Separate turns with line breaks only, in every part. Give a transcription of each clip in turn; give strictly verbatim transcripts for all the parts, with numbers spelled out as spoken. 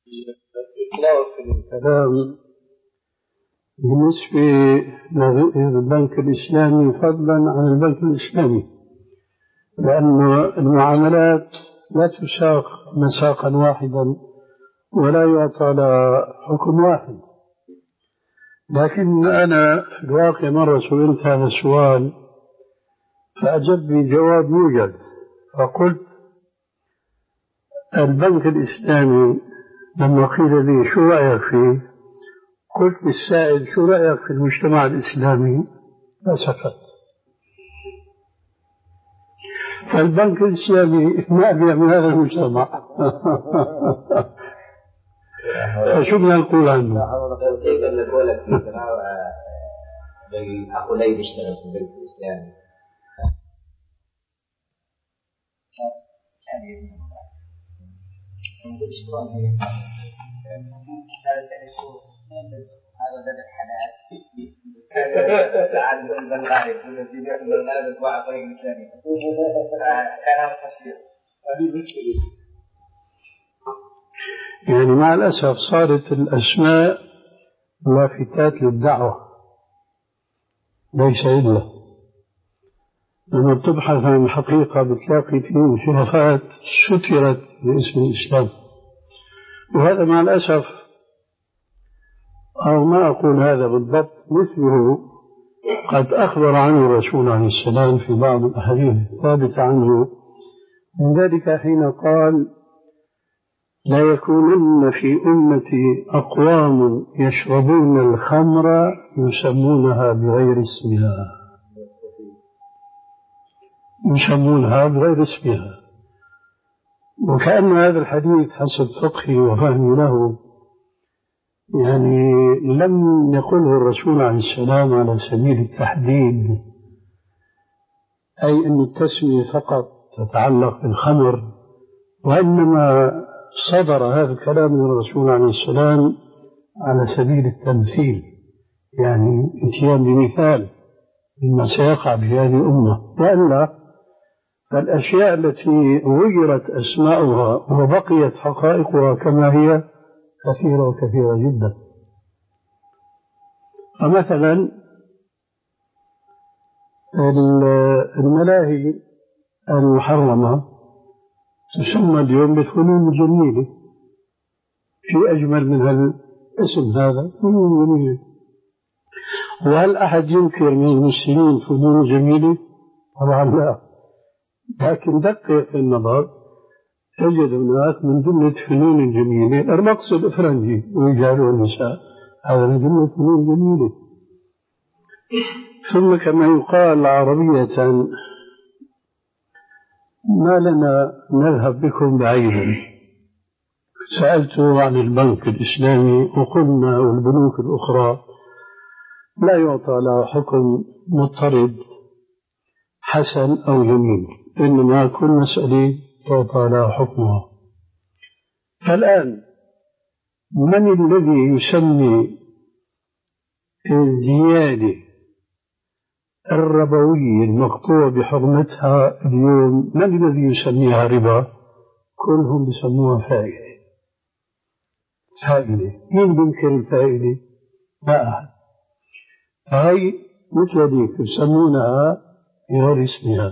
الإطلاق في الكلام بالنسبة للبنك الإسلامي فضلا عن البنك الإسلامي، لأن المعاملات لا تساق مساقا واحدا ولا يعطى لها حكم واحد. لكن أنا في الواقع مرة سئلت هذا السؤال فأجبني جواب موجز، فقلت البنك الإسلامي لما قيل لي شو رأيك فيه قلت للسائل شو رأيك في المجتمع الإسلامي فسكت. فالبنك الإسلامي ما بيعمل هذا المجتمع فشو بدنا نقول عنه؟
كيف نقول لك أخو لي بيشتغل في البنك الإسلامي هذا بدأ الحلال تعال من البنغالي والذي يأخذ البنغالي يتبع طريق الإسلامي كان هذا تفسير.
يعني مع الأسف صارت الأسماء لافتات للدعوة ليس إلا لما بتبحث عن الحقيقة بتلاقي فيه شرفات سترت باسم الإسلام، وهذا مع الأسف أو ما أقول هذا بالضبط مثله قد أخبر عنه الرسول عليه السلام في بعض الأحاديث الثابتة عنه، من ذلك حين قال لا يكونن في أمتي أقوام يشربون الخمر يسمونها بغير اسمها يسمونها بغير اسمها وكأن هذا الحديث حسب فقهي وفهمي له يعني لم يقله الرسول عليه السلام على سبيل التحديد، أي أن التسمية فقط تتعلق بالخمر، وإنما صدر هذا الكلام من الرسول عليه السلام على سبيل التمثيل، يعني اتيان بمثال مما سيقع في هذه الأمة، وإلا فالأشياء التي غيرت أسماؤها وبقيت حقائقها كما هي كثيرة وكثيرة جدا. فمثلا الملاهي المحرمة تسمى اليوم بالفنون الجميلة، في أجمل من الاسم هذا فنون جميلة، وهل أحد ينكر من المسلمين فنون جميلة؟ طبعا لا، لكن دقق في النظر تجد هناك من جملة فنون الجميلة الرقص الإفرنجي والرجال والنساء، هذا من جملة فنون جميلة. ثم كما يقال عربية ما لنا نذهب بكم بعيدا، سألته عن البنك الإسلامي وقلنا والبنوك الأخرى لا يعطى لها حكم مضطرد حسن أو جميل، إنما كل مسألة تعطى لها حكمها. فالآن من الذي يسمي الزيادة الربوية المقطوع بحرمتها اليوم من الذي يسميها ربا؟ كلهم بيسموها فائدة. فائدة مين بينكر الفائدة؟ لا أحد. هاي مثل هذيك يسمونها بغير اسمها،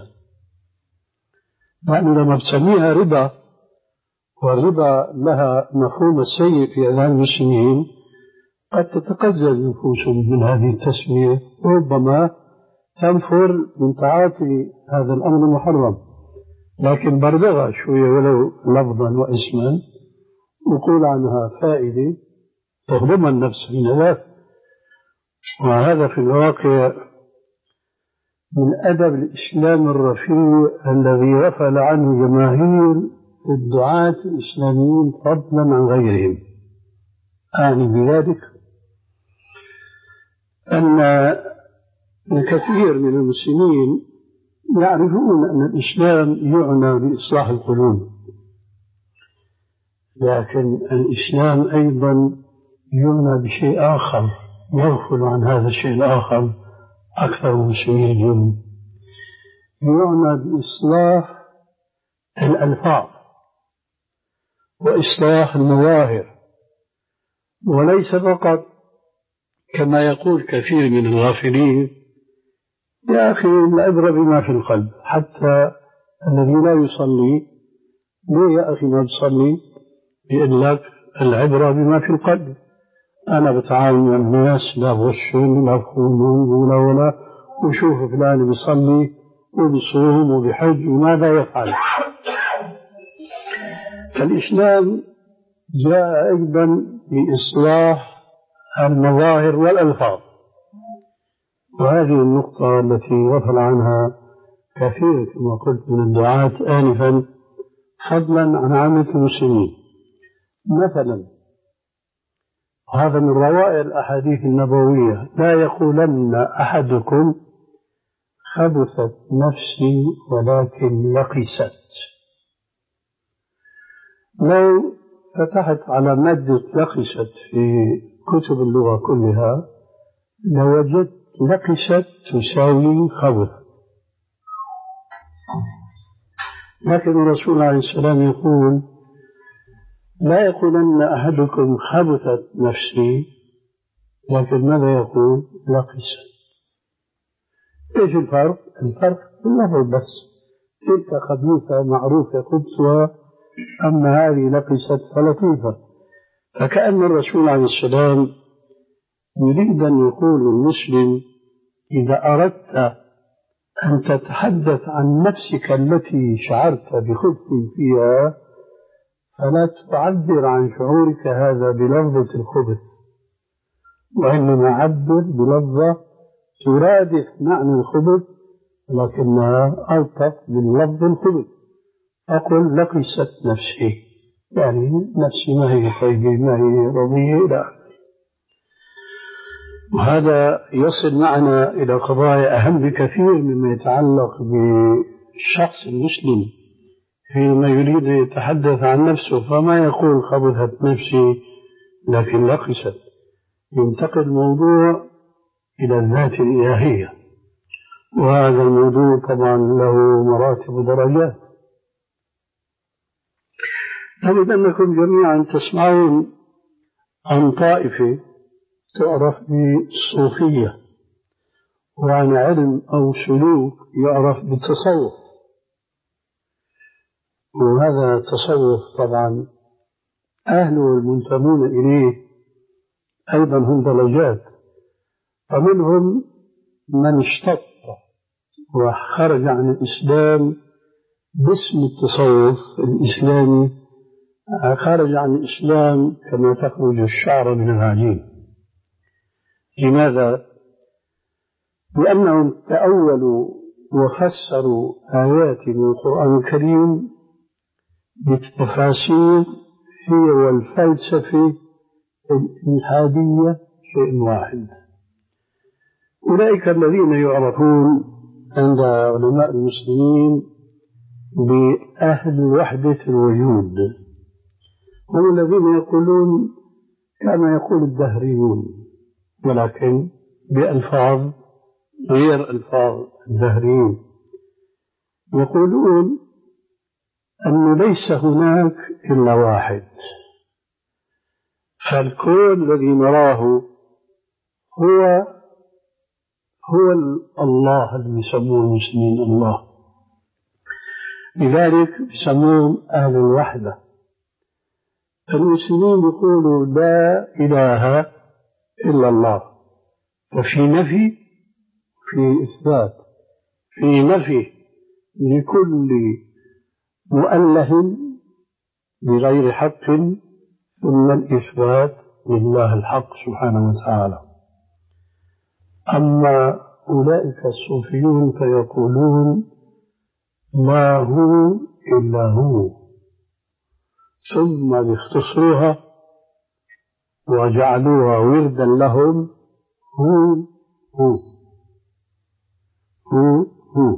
لأنه لما بتسميها ربا والربا لها مفهوم السيء في أذهان المسلمين قد تتقزز نفوسهم من هذه التسمية وربما تنفر من تعاطي هذا الأمر المحرم، لكن بردغها شوية ولو لفظا واسما وقول عنها فائدة تخدم النفس من ذلك. وهذا في الواقع من أدب الإسلام الرفيع الذي غفل عنه جماهير الدعاة الإسلاميين فضلا عن غيرهم. أعني بذلك أن الكثير من المسلمين يعرفون أن الإسلام يعنى بإصلاح القلوب، لكن الإسلام أيضا يعنى بشيء آخر يغفل عن هذا الشيء الآخر أكثر المسلمين اليوم، يعنى بإصلاح الألفاظ وإصلاح المظاهر وليس فقط كما يقول كثير من الغافلين يا أخي العبرة بما في القلب، حتى الذي لا يصلي ليه يا أخي ما تصلي؟ يقول لك العبرة بما في القلب، أنا بتعامل مع الناس لا بغشهم لا بخونهم ولا ولا وشوف فلان بيصلي وبيصوم وبيحج وماذا يفعل. فالإسلام جاء أيضا بإصلاح المظاهر والألفاظ، وهذه النقطة التي غفل عنها كثير كما قلت من الدعاة آنفا فضلا عن عامة المسلمين. مثلا هذا من روائع الأحاديث النبوية: لا يقولن أحدكم خبثت نفسي ولكن لقست. لو فتحت على مادة لقست في كتب اللغة كلها لوجدت لقست تساوي خبث، لكن الرسول عليه السلام يقول لا يقولن أحدكم خبثت نفسي، لكن ماذا يقول؟ لقست. إيش الفرق؟ الفرق في اللفظ بس، تلك خبيثة معروفة خبثها، أما هذه لقست فلطيفة. فكأن الرسول عليه السلام يريد أن يقول للمسلم إذا أردت أن تتحدث عن نفسك التي شعرت بخبث فيها فلا تعبر عن شعورك هذا بلفظة الخبث، وإنما عبر بلفظة ترادف معنى الخبث لكنها ألطف من لفظ الخبث. أقول لقست نفسي، يعني نفسي ما هي طيبة ما هي رضية إلى آخره. وهذا يصل معنا إلى قضايا أهم بكثير مما يتعلق بالشخص المسلم حينما يريد أن يتحدث عن نفسه، فما يقول خبثت نفسي لكن لقست، ينتقل الموضوع إلى الذات الإلهية، وهذا الموضوع طبعا له مراتب ودرجات. أجد أنكم جميعا تسمعون عن طائفة تعرف بالصوفية، وعن علم أو سلوك يعرف بالتصوف، وهذا التصوف طبعا أهله المنتمون إليه أيضا هم درجات، فمنهم من اشتق وخرج عن الإسلام باسم التصوف الإسلامي، خرج عن الإسلام كما تخرج الشعر من العجين. لماذا؟ لأنهم تأولوا وفسروا آيات من القرآن الكريم بالتفاسير هي والفلسفة الإلحادية شيء واحد. أولئك الذين يعرفون عند علماء المسلمين بأهل وحدة الوجود، هم الذين يقولون كما يقول الدهريون ولكن بألفاظ غير ألفاظ الدهريين، يقولون أنه ليس هناك إلا واحد، فالكون الذي نراه هو هو الله الذي يسموه المسلمين الله، لذلك يسمون أهل الوحدة. المسلمين يقولوا لا إله إلا الله، وفي نفي في إثبات، في نفي لكل مؤله بغير حق، ثم الإثبات لله الحق سبحانه وتعالى. أما أولئك الصوفيون فيقولون ما هو إلا هو، ثم يختصروها وجعلوها وردا لهم هو هو هو هو.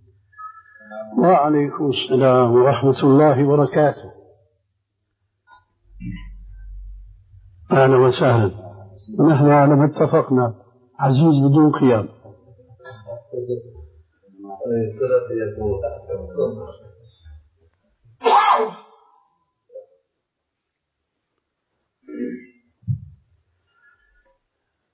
وعليكم السلام ورحمة الله وبركاته. أهلا وسهلا. نحن على ما اتفقنا عزيز بدون قيام.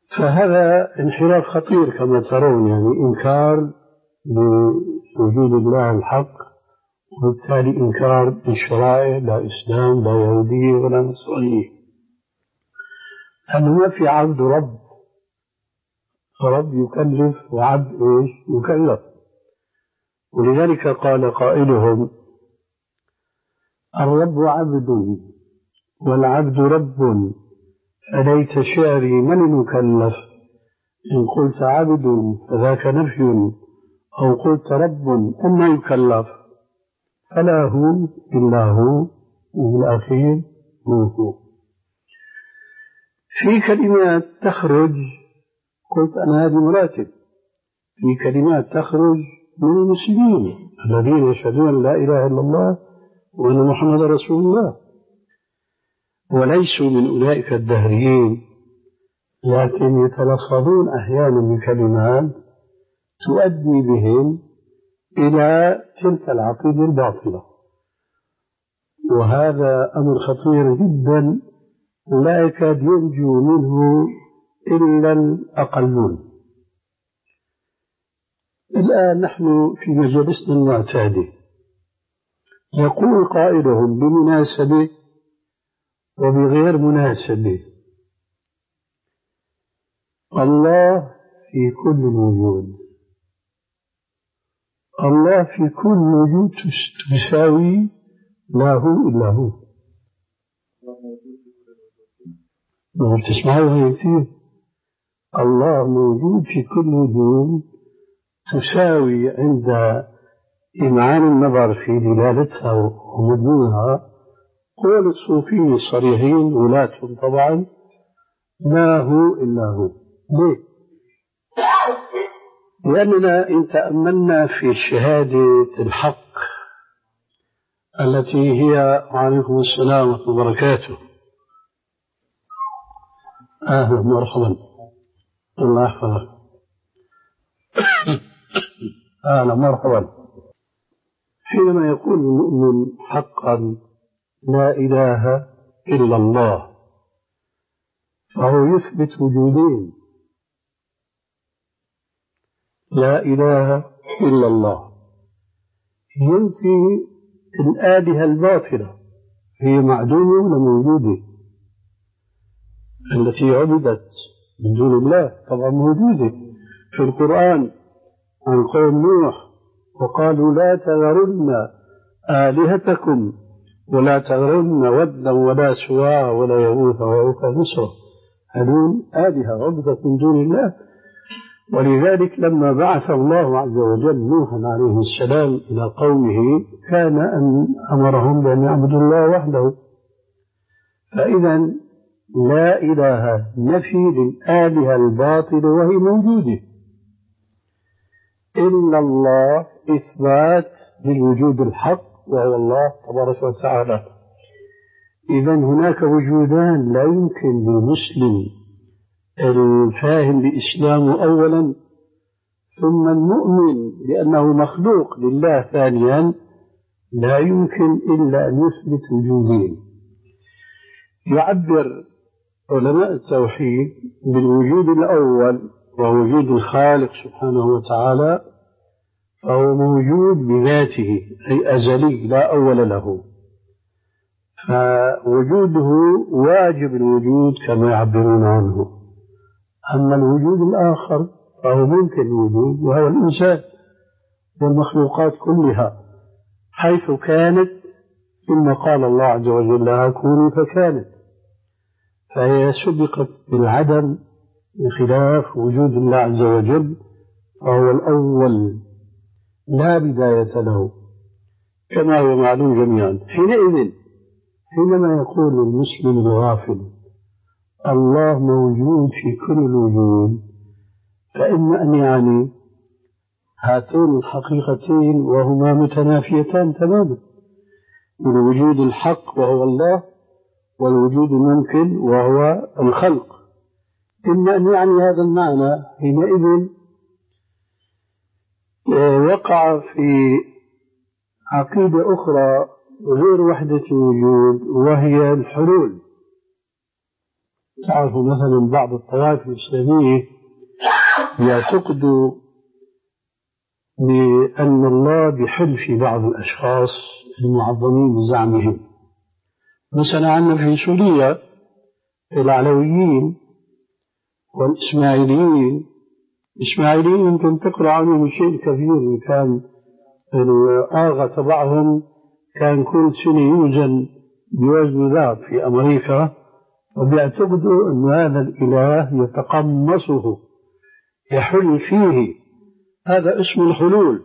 فهذا انحراف خطير كما ترون، يعني إنكار لوجود الله الحق، وبالتالي إنكار الشرائع، لا إسلام لا يهودية ولا نصرانية، أنه ما في عبد رب، رب يكلف وعبد إيش يكلف. ولذلك قال قائلهم: الرب عبد والعبد رب، فليت شعري من المكلف، إن قلت عبد فذاك نفي، أو قلت رب أما يكلف، فلا هو إلا هو، وبالأخير هو هو. في كلمات تخرج، قلت أنا هذه مراتب، في كلمات تخرج من المسلمين الذين يشهدون أن لا إله إلا الله وأن محمد رسول الله، وليسوا من أولئك الدهريين، لكن يتلفظون أحيانا بكلمات تؤدي بهم إلى تلك العقيدة الباطلة، وهذا أمر خطير جدا لا يكاد ينجو منه إلا الأقلون. الآن نحن في مجلسنا المعتادة يقول قائلهم بمناسبة وبغير مناسبة: الله في كل الوجود، الله في كل وجود تساوي لا هو إلا هو. تسمعوها كثير، الله موجود في كل وجود تساوي عند إمعان النظر في دلالتها ومضمونها قول الصوفيين الصريحين ولاتهم طبعا: لا هو إلا هو. ليه؟ لأننا إن تأملنا في شهادة الحق التي هي، وعليكم السلام ورحمة الله وبركاته، أهلا مرحبا، الله يحفظك، أهلا مرحبا. حينما يقول المؤمن حقا لا إله إلا الله، فهو يثبت وجودين: لا إله إلا الله، ينفي الآلهة الباطلة، هي معدومة ولا موجودة؟ التي عبدت من دون الله طبعا موجودة في القرآن عن قوم نوح: وقالوا لا تذرن آلهتكم ولا تذرن ودا ولا سواع ولا يغوث ويعوق ونسرا، هذول آلهة عبدت من دون الله. ولذلك لما بعث الله عز وجل نوحا عليه السلام إلى قومه كان أن أمرهم بأن يعبدوا الله وحده. فإذا لا إله نفي للآلهة الباطلة وهي موجودة، إلا الله إثبات للوجود الحق وهو الله تبارك وتعالى. إذا هناك وجودان لا يمكن للمسلم الفاهم بإسلامه أولا ثم المؤمن لأنه مخلوق لله ثانيا، لا يمكن إلا أن يثبت وجودين. يعبر علماء التوحيد بالوجود الأول ووجود الخالق سبحانه وتعالى، فهو موجود بذاته أي أزلي لا أول له، فوجوده واجب الوجود كما يعبرون عنه. أما الوجود الآخر فهو ممكن الوجود، وهو الإنسان والمخلوقات كلها حيث كانت ثم قال الله عز وجل لها كوني فكانت، فهي سبقت بالعدم بخلاف وجود الله عز وجل فهو الأول لا بداية له كما هو معلوم جميعا. حينئذ حينما يقول المسلم الغافل الله موجود في كل الوجود، فإما أن يعني هاتين الحقيقتين وهما متنافيتان تماما، الوجود الحق وهو الله والوجود الممكن وهو الخلق. إما أن يعني هذا المعنى، حينئذ وقع في عقيدة أخرى غير وحدة الوجود وهي الحلول. تعرفوا مثلا بعض الطوائف الإسلامية يعتقدوا بأن الله بيحل في بعض الأشخاص المعظمين بزعمهم. مثلا عندنا في سوريا العلويين والإسماعيليين. الإسماعيليين يمكن تقرأ عنهم شيء كثير، كان الآغا تبعهم كان كل سنة يوزن بوزن ذهب في أمريكا، وبيعتقدوا أن هذا الإله يتقمصه يحل فيه. هذا اسم الحلول.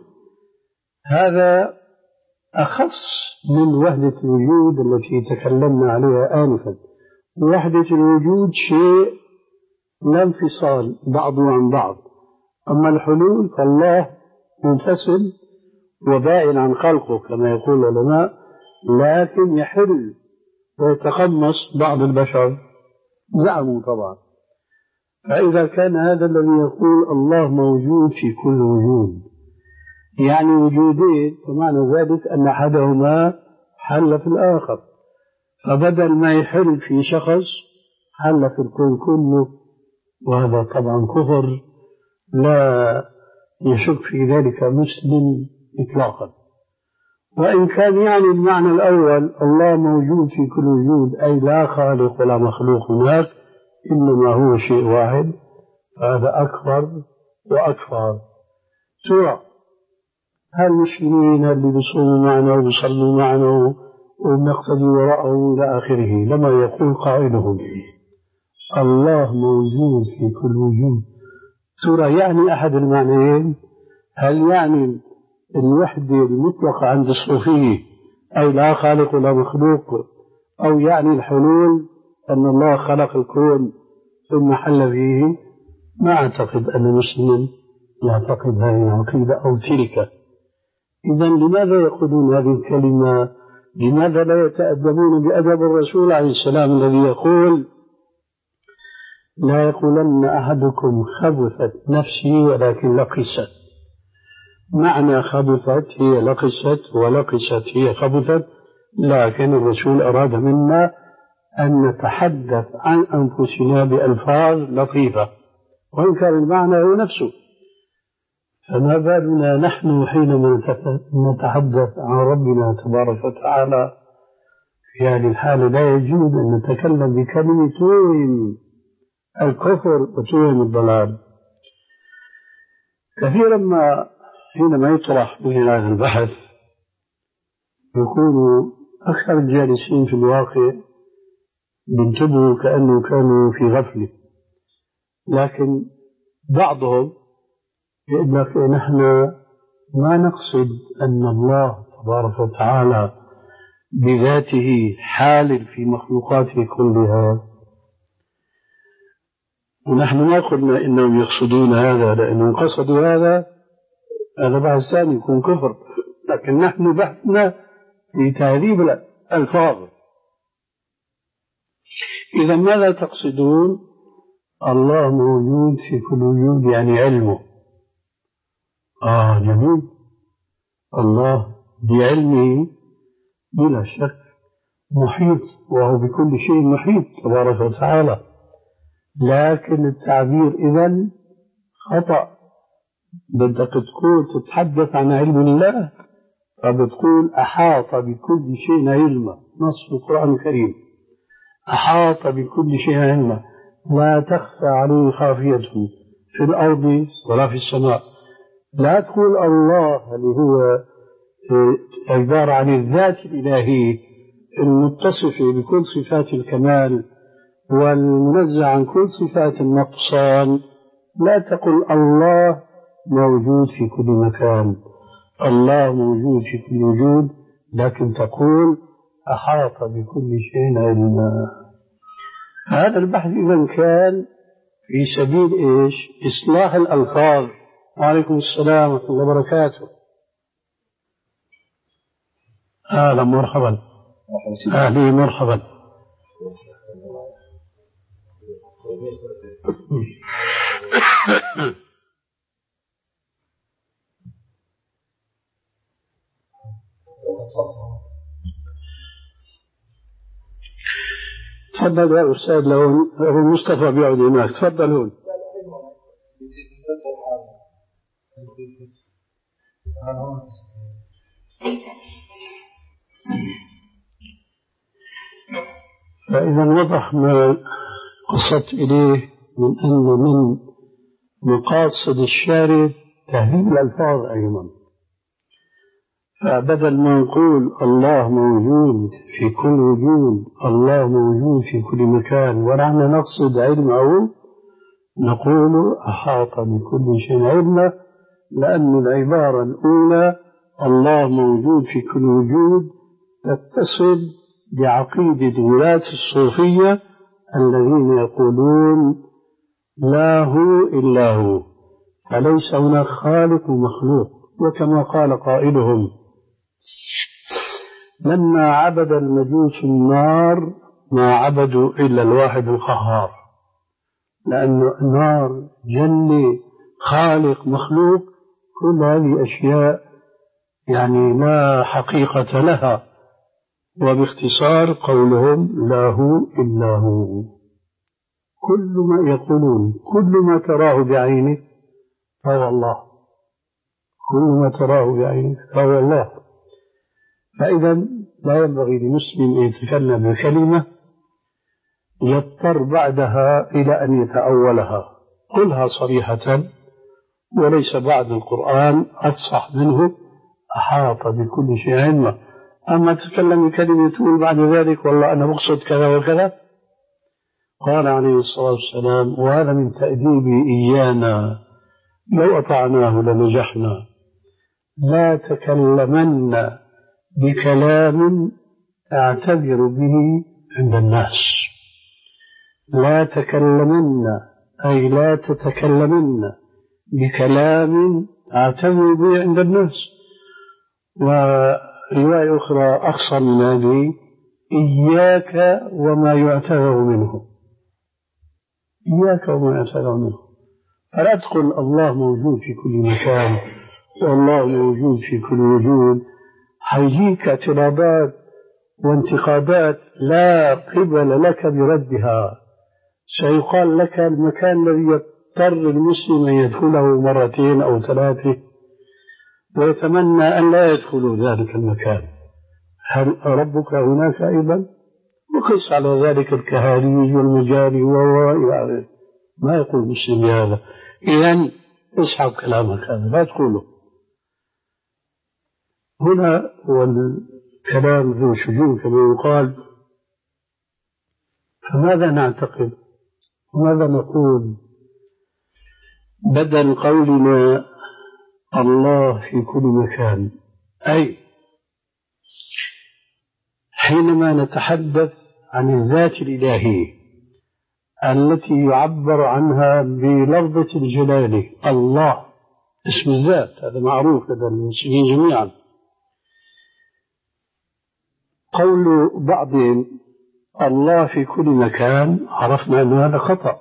هذا أخص من وحدة الوجود التي تكلمنا عليها آنفا. وحدة الوجود شيء لا انفصال بعضه عن بعض، أما الحلول فالله منفصل وبائن عن خلقه كما يقول العلماء، لكن يحل ويتقمص بعض البشر زعموا طبعا. فإذا كان هذا الذي يقول الله موجود في كل وجود يعني وجودين، فمعنى ذلك أن أحدهما حل في الآخر، فبدل ما يحل في شخص حل في الكون كله، وهذا طبعا كفر لا يشك في ذلك مسلم إطلاقا. وإن كان يعني المعنى الأول الله موجود في كل وجود أي لا خالق ولا مخلوق هناك، إنما هو شيء واحد، هذا أكبر وأكثر. سورة هالمسلمين اللي بيصوموا معنا وبيصلوا معنا ونقتدي وراءه إلى آخره، لما يقول قائلهم الله موجود في كل وجود، سورة يعني أحد المعنيين. هل يعني الوحدة المطلقة عند الصوفية أي لا خالق ولا مخلوق، أو يعني الحلول أن الله خلق الكون ثم حل فيه؟ ما أعتقد أن مسلم يعتقد هذه العقيدة أو تلك. إذا لماذا يقولون هذه الكلمة؟ لماذا لا يتأدبون بأدب الرسول عليه السلام الذي يقول لا يقولن أحدكم خبثت نفسي ولكن لقست؟ معنى خبثت هي لقست ولقست هي خبثت، لكن الرسول أراد منا أن نتحدث عن أنفسنا بألفاظ لطيفة وإن كان المعنى هو نفسه. فما بالنا نحن حينما نتحدث عن ربنا تبارك وتعالى في هذه الحالة لا يجوز أن نتكلم بكلمة توهم الكفر وتوهم الضلال. كثيرا ما حينما يطرح مثل هذا البحث يكون أكثر الجالسين في الواقع بينتبهوا كأنه كانوا في غفلة، لكن بعضهم يقول لك نحن ما نقصد أن الله تبارك وتعالى بذاته حال في مخلوقاته كلها، ونحن ما قلنا إنهم يقصدون هذا، لأنهم قصدوا هذا هذا بحث ثاني يكون كفر، لكن نحن بحثنا في تهذيب الألفاظ. إذا ماذا تقصدون؟ الله موجود في كل وجود يعني علمه. آه جميل، الله بعلمه بلا شك محيط، وهو بكل شيء محيط تبارك وتعالى، لكن التعبير إذن خطأ. بدك تقول تتحدث عن علم الله فبتقول أحاط بكل شيء علما، نص القرآن الكريم أحاط بكل شيء علما لا تخفى عليه خافية في الأرض ولا في السماء. لا تقول الله اللي هو عبارة عن الذات الإلهية المتصفة بكل صفات الكمال والمنزه عن كل صفات النقصان. لا تقل الله موجود في كل مكان، الله موجود في كل وجود، لكن تقول أحاط بكل شيء علما. هذا البحث إذا كان في سبيل إيش؟ إصلاح الألفاظ. وعليكم السلام ورحمة الله وبركاته. أهلا مرحبا. أهلي مرحبا. تفضل يا أستاذ. لو أبو مصطفى بيقعد هناك تفضل هون. فإذا وضح ما قصدت إليه من أن من مقاصد الشارع تهذيب الألفاظ أيضا. فبدل ما نقول الله موجود في كل وجود، الله موجود في كل مكان، ونحن نقصد علمه، نقول أحاط بكل شيء علما، لأن العبارة الأولى الله موجود في كل وجود تتصل بعقيدة ولاة الصوفية الذين يقولون لا هو إلا هو، فليس هناك خالق ومخلوق. وكما قال قائلهم لما عبد المجوس النار ما عبدوا إلا الواحد القهار، لأن النار جنة خالق مخلوق كل هذه أشياء يعني لا حقيقة لها. وباختصار قولهم لا هو إلا هو. كل ما يقولون كل ما تراه بعينه فهو الله، كل ما تراه بعينه فهو الله. فإذا لا ينبغي لمسلم أن يتكلم بكلمة يضطر بعدها إلى أن يتأولها. قلها صريحة، وليس بعد القرآن أفصح منه أحاط بكل شيء علما. أما تتكلم بكلمة تقول بعد ذلك والله أنا بقصد كذا وكذا. قال عليه الصلاة والسلام وهذا من تأديبه إيانا لو أطعناه لنجحنا: لا تكلمن بكلام أعتذر به عند الناس. لا تكلمن أي لا تتكلمن بكلام أعتذر به عند الناس. ورواية أخرى أخصر من هذه: إياك وما يعتذر منه، إياك وما يعتذر منه. فلا تقل الله موجود في كل مكان والله موجود في كل وجود، حيجيك اعتراضات وانتقادات لا قبل لك بردها. سيقال لك المكان الذي يضطر المسلم أن يدخله مرتين أو ثلاثة ويتمنى أن لا يدخلوا ذلك المكان، هل ربك هناك أيضا؟ وقس على ذلك الكهاريج والمجاري وإلى ما يقول المسلم بهذا. إذن اسحب كلامك هذا لا تقوله. هنا هو الكلام ذو شجون كما يقال. فماذا نعتقد وماذا نقول بدل قولنا الله في كل مكان؟ أي حينما نتحدث عن الذات الإلهية التي يعبر عنها بلفظة الجلالة الله، اسم الذات، هذا معروف لدى المسلمين جميعا. قول بعضهم الله في كل مكان عرفنا أن هذا خطأ،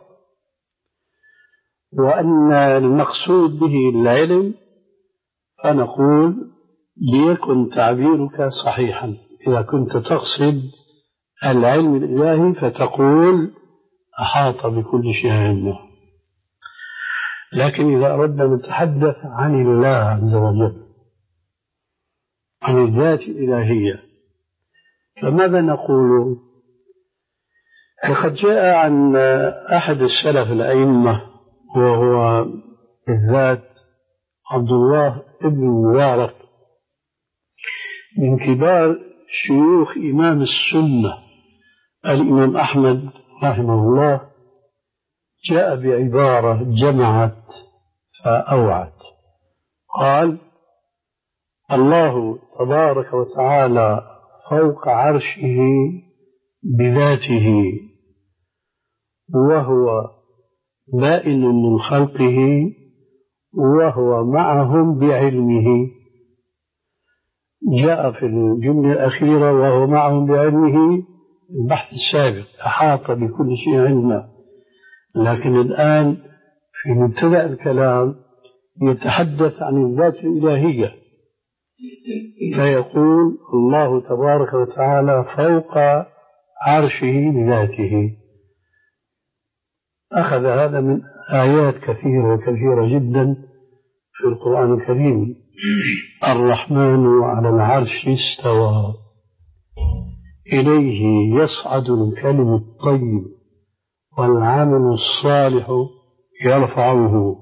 وأن المقصود به العلم، فنقول ليكن تعبيرك صحيحا. إذا كنت تقصد العلم الإلهي فتقول أحاط بكل شيء علما. لكن إذا أردنا نتحدث عن الله عز وجل، عن الذات الإلهية، فماذا نقول؟ فقد جاء عن أحد السلف الأئمة وهو بالذات عبد الله بن مبارك من كبار شيوخ إمام السنة الإمام أحمد رحمه الله، جاء بعبارة جمعت فأوعت. قال: الله تبارك وتعالى فوق عرشه بذاته، وهو بائن من خلقه، وهو معهم بعلمه. جاء في الجملة الأخيرة وهو معهم بعلمه البحث السابق أحاط بكل شيء علما. لكن الآن في مبتدأ الكلام يتحدث عن الذات الإلهية، فيقول الله تبارك وتعالى فوق عرشه بذاته. أخذ هذا من آيات كثيرة كثيرة جدا في القرآن الكريم. الرحمن على العرش استوى إليه يصعد الكلم الطيب والعمل الصالح يرفعه.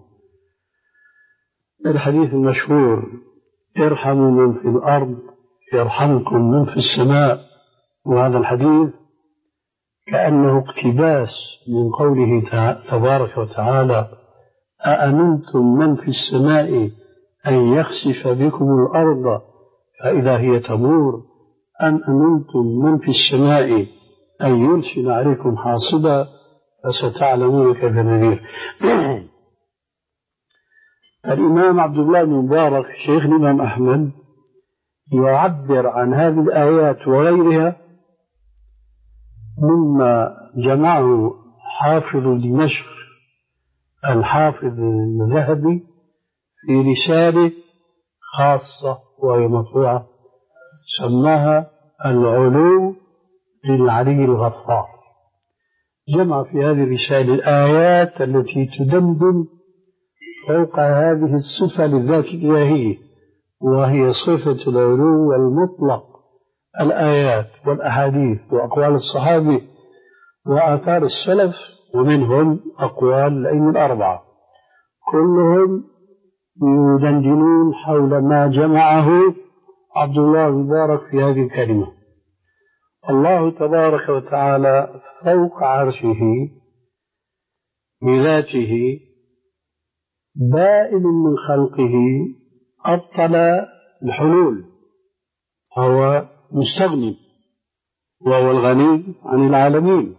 الحديث المشهور ارحموا من في الأرض يرحمكم من في السماء، وهذا الحديث كأنه اقتباس من قوله تبارك وتعالى أأمنتم من في السماء أن يخسف بكم الأرض فإذا هي تمور أم أمنتم من في السماء أن يرسل عليكم حاصبا فستعلمون كيف نذير. الإمام عبد الله بن مبارك شيخ الإمام أحمد يعبر عن هذه الآيات وغيرها مما جمعه حافظ دمشق الحافظ الذهبي في رسالة خاصة وهي مطبوعة سماها العلو للعلي الغفار. جمع في هذه الرسالة الآيات التي تدندن فوق هذه الصفة للذات الإلهية وهي صفة العلو المطلق، الآيات والأحاديث وأقوال الصحابة وآثار السلف ومنهم أقوال الأئمة الأربعة، كلهم يدندنون حول ما جمعه عبد الله المبارك في هذه الكلمة. الله تبارك وتعالى فوق عرشه بذاته بائن من خلقه أبطل الحلول، هو مستغني وهو الغني عن العالمين،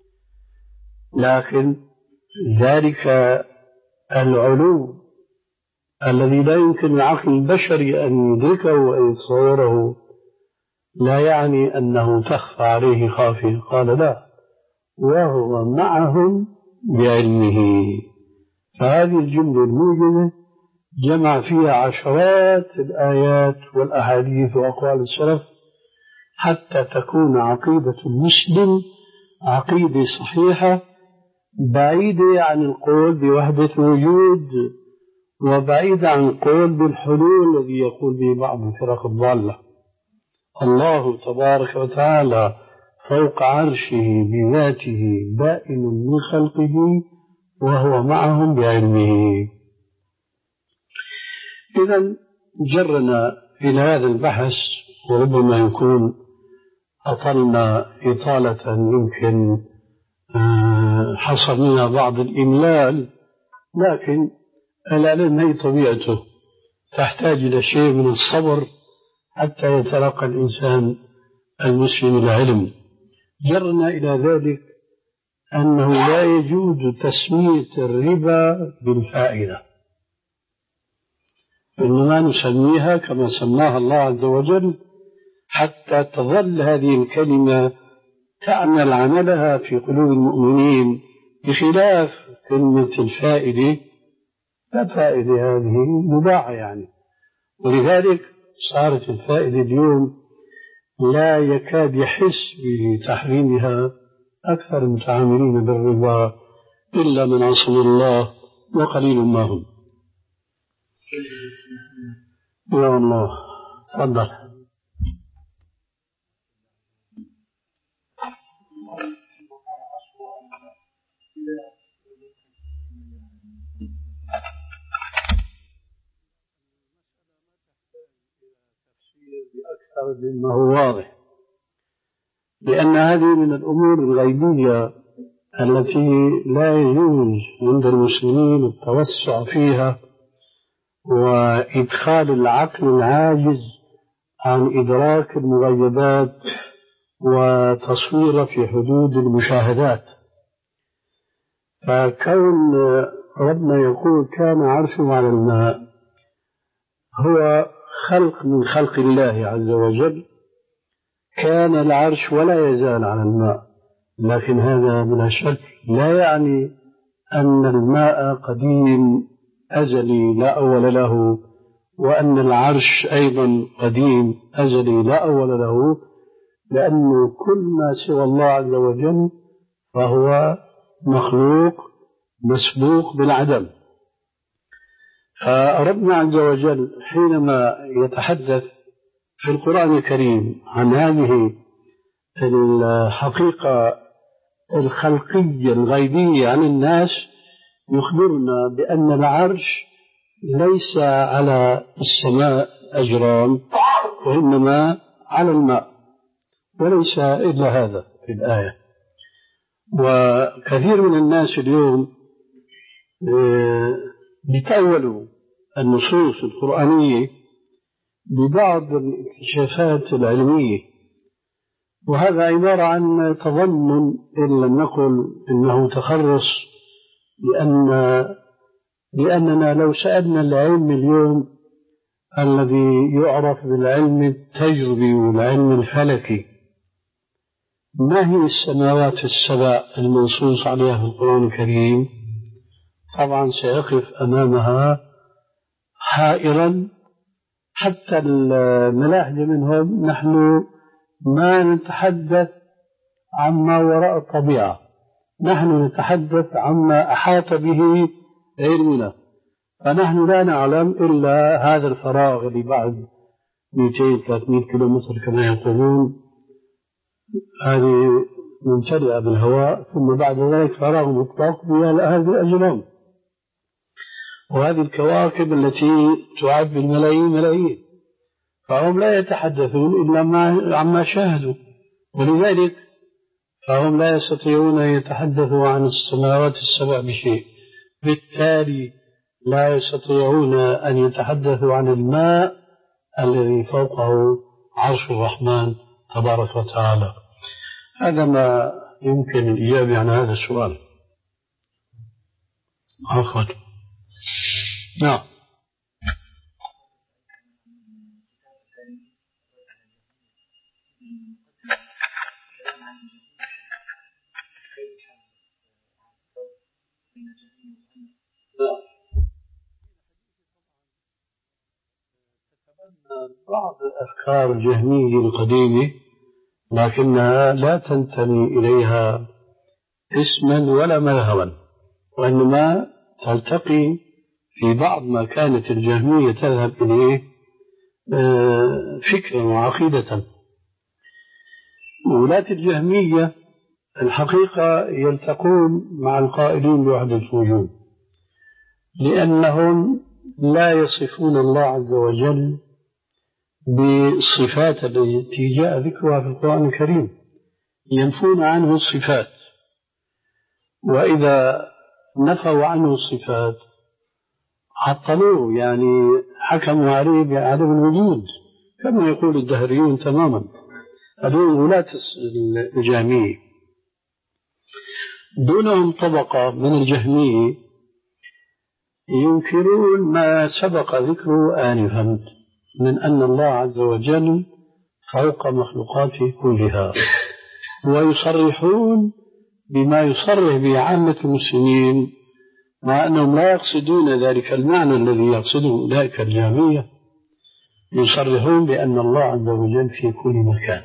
لكن ذلك العلو الذي لا يمكن العقل البشري أن يدركه وأن يتصوره لا يعني أنه تخفى عليه خافية، قال لا، وهو معهم بعلمه. فهذه الجملة الموجزة جمع فيها عشرات الآيات والأحاديث وأقوال السلف حتى تكون عقيدة المسلم عقيدة صحيحة بعيدة عن القول بوحدة الوجود وبعيدة عن القول بالحلول الذي يقول به بعض الفرق الضالة. الله تبارك وتعالى فوق عرشه بذاته بائن من خلقه وهو معهم بعلمه. إذا جرنا إلى هذا البحث وربما يكون أطلنا إطالة يمكن حصل منها بعض الإملال، لكن العلم هي طبيعته تحتاج إلى شيء من الصبر حتى يتلقى الإنسان المسلم العلم. جرنا إلى ذلك أنه لا يجوز تسمية الربا بالفائدة، إنما نسميها كما سماها الله عز وجل حتى تظل هذه الكلمة تعمل عملها في قلوب المؤمنين، بخلاف كلمة الفائدة، فالفائدة هذه مباحة يعني، ولذلك صارت الفائدة اليوم لا يكاد يحس بتحريمها أكثر المتعاملين بالربا إلا من عصم الله وقليل ما هم. يا الله تفضل. بأكثر مما هو واضح، لأن هذه من الأمور الغيبية التي لا يجوز عند المسلمين التوسع فيها وإدخال العقل العاجز عن إدراك المغيبات وتصوير في حدود المشاهدات. فكون ربنا يقول كان عرشه على الماء هو خلق من خلق الله عز وجل، كان العرش ولا يزال على الماء، لكن هذا بلا شك لا يعني أن الماء قديم أزلي لا أول له، وأن العرش أيضا قديم أزلي لا أول له، لأنه كل ما سوى الله عز وجل فهو مخلوق مسبوق بالعدم. فربنا عز وجل حينما يتحدث في القرآن الكريم عن هذه الحقيقة الخلقية الغيبية عن الناس يخبرنا بأن العرش ليس على السماء أجرام وإنما على الماء، وليس إلا هذا في الآية. وكثير من الناس اليوم بيتأولوا النصوص القرآنية ببعض الاكتشافات العلمية، وهذا عبارة عن تظنن إن لم نقل إنه تخرص، لأن لأننا لو سألنا العلم اليوم الذي يعرف بالعلم التجربي والعلم الفلكي ما هي السماوات السبع المنصوص عليها في القرآن الكريم، طبعا سيقف أمامها حائرا. حتى الملاحدة منهم نحن ما نتحدث عما وراء الطبيعة، نحن نتحدث عما أحاط به علمنا، فنحن لا نعلم إلا هذا الفراغ اللي بعد مئتين ثلاثمئة كيلومتر كما يقولون، هذه ممتلئة بالهواء، ثم بعد ذلك فراغ مطلق بها هذه الأجرام وهذه الكواكب التي تعد بالملايين ملايين، فهم لا يتحدثون إلا عما شاهدوا، ولذلك فهم لا يستطيعون أن يتحدثوا عن السماوات السبع بشيء، بالتالي لا يستطيعون أن يتحدثوا عن الماء الذي فوقه عرش الرحمن تبارك وتعالى. هذا ما يمكن الإجابة عن هذا السؤال. عفوا. نعم. بعض الأفكار الجهمية القديمة لكنها لا تنتمي إليها اسما ولا مذهبا، وإنما تلتقي في بعض ما كانت الجهمية تذهب إليه فكرا وعقيدة. ولاة الجهمية الحقيقة يلتقون مع القائلين بوحدة الوجود، لأنهم لا يصفون الله عز وجل بالصفات التي جاء ذكرها في القرآن الكريم، ينفون عنه الصفات، وإذا نفوا عنه الصفات عطلوه، يعني حكموا عليه بعدم الوجود كما يقول الدهريون تماما. هذول ولاة الجهمية. دونهم طبقة من الجهمية ينكرون ما سبق ذكره آنفا من أن الله عز وجل فوق مخلوقاته كلها، ويصرحون بما يصرح به عامة المسلمين، مع أنهم لا يقصدون ذلك المعنى الذي يقصده أولئك الجهمية. يصرحون بأن الله عز وجل في كل مكان.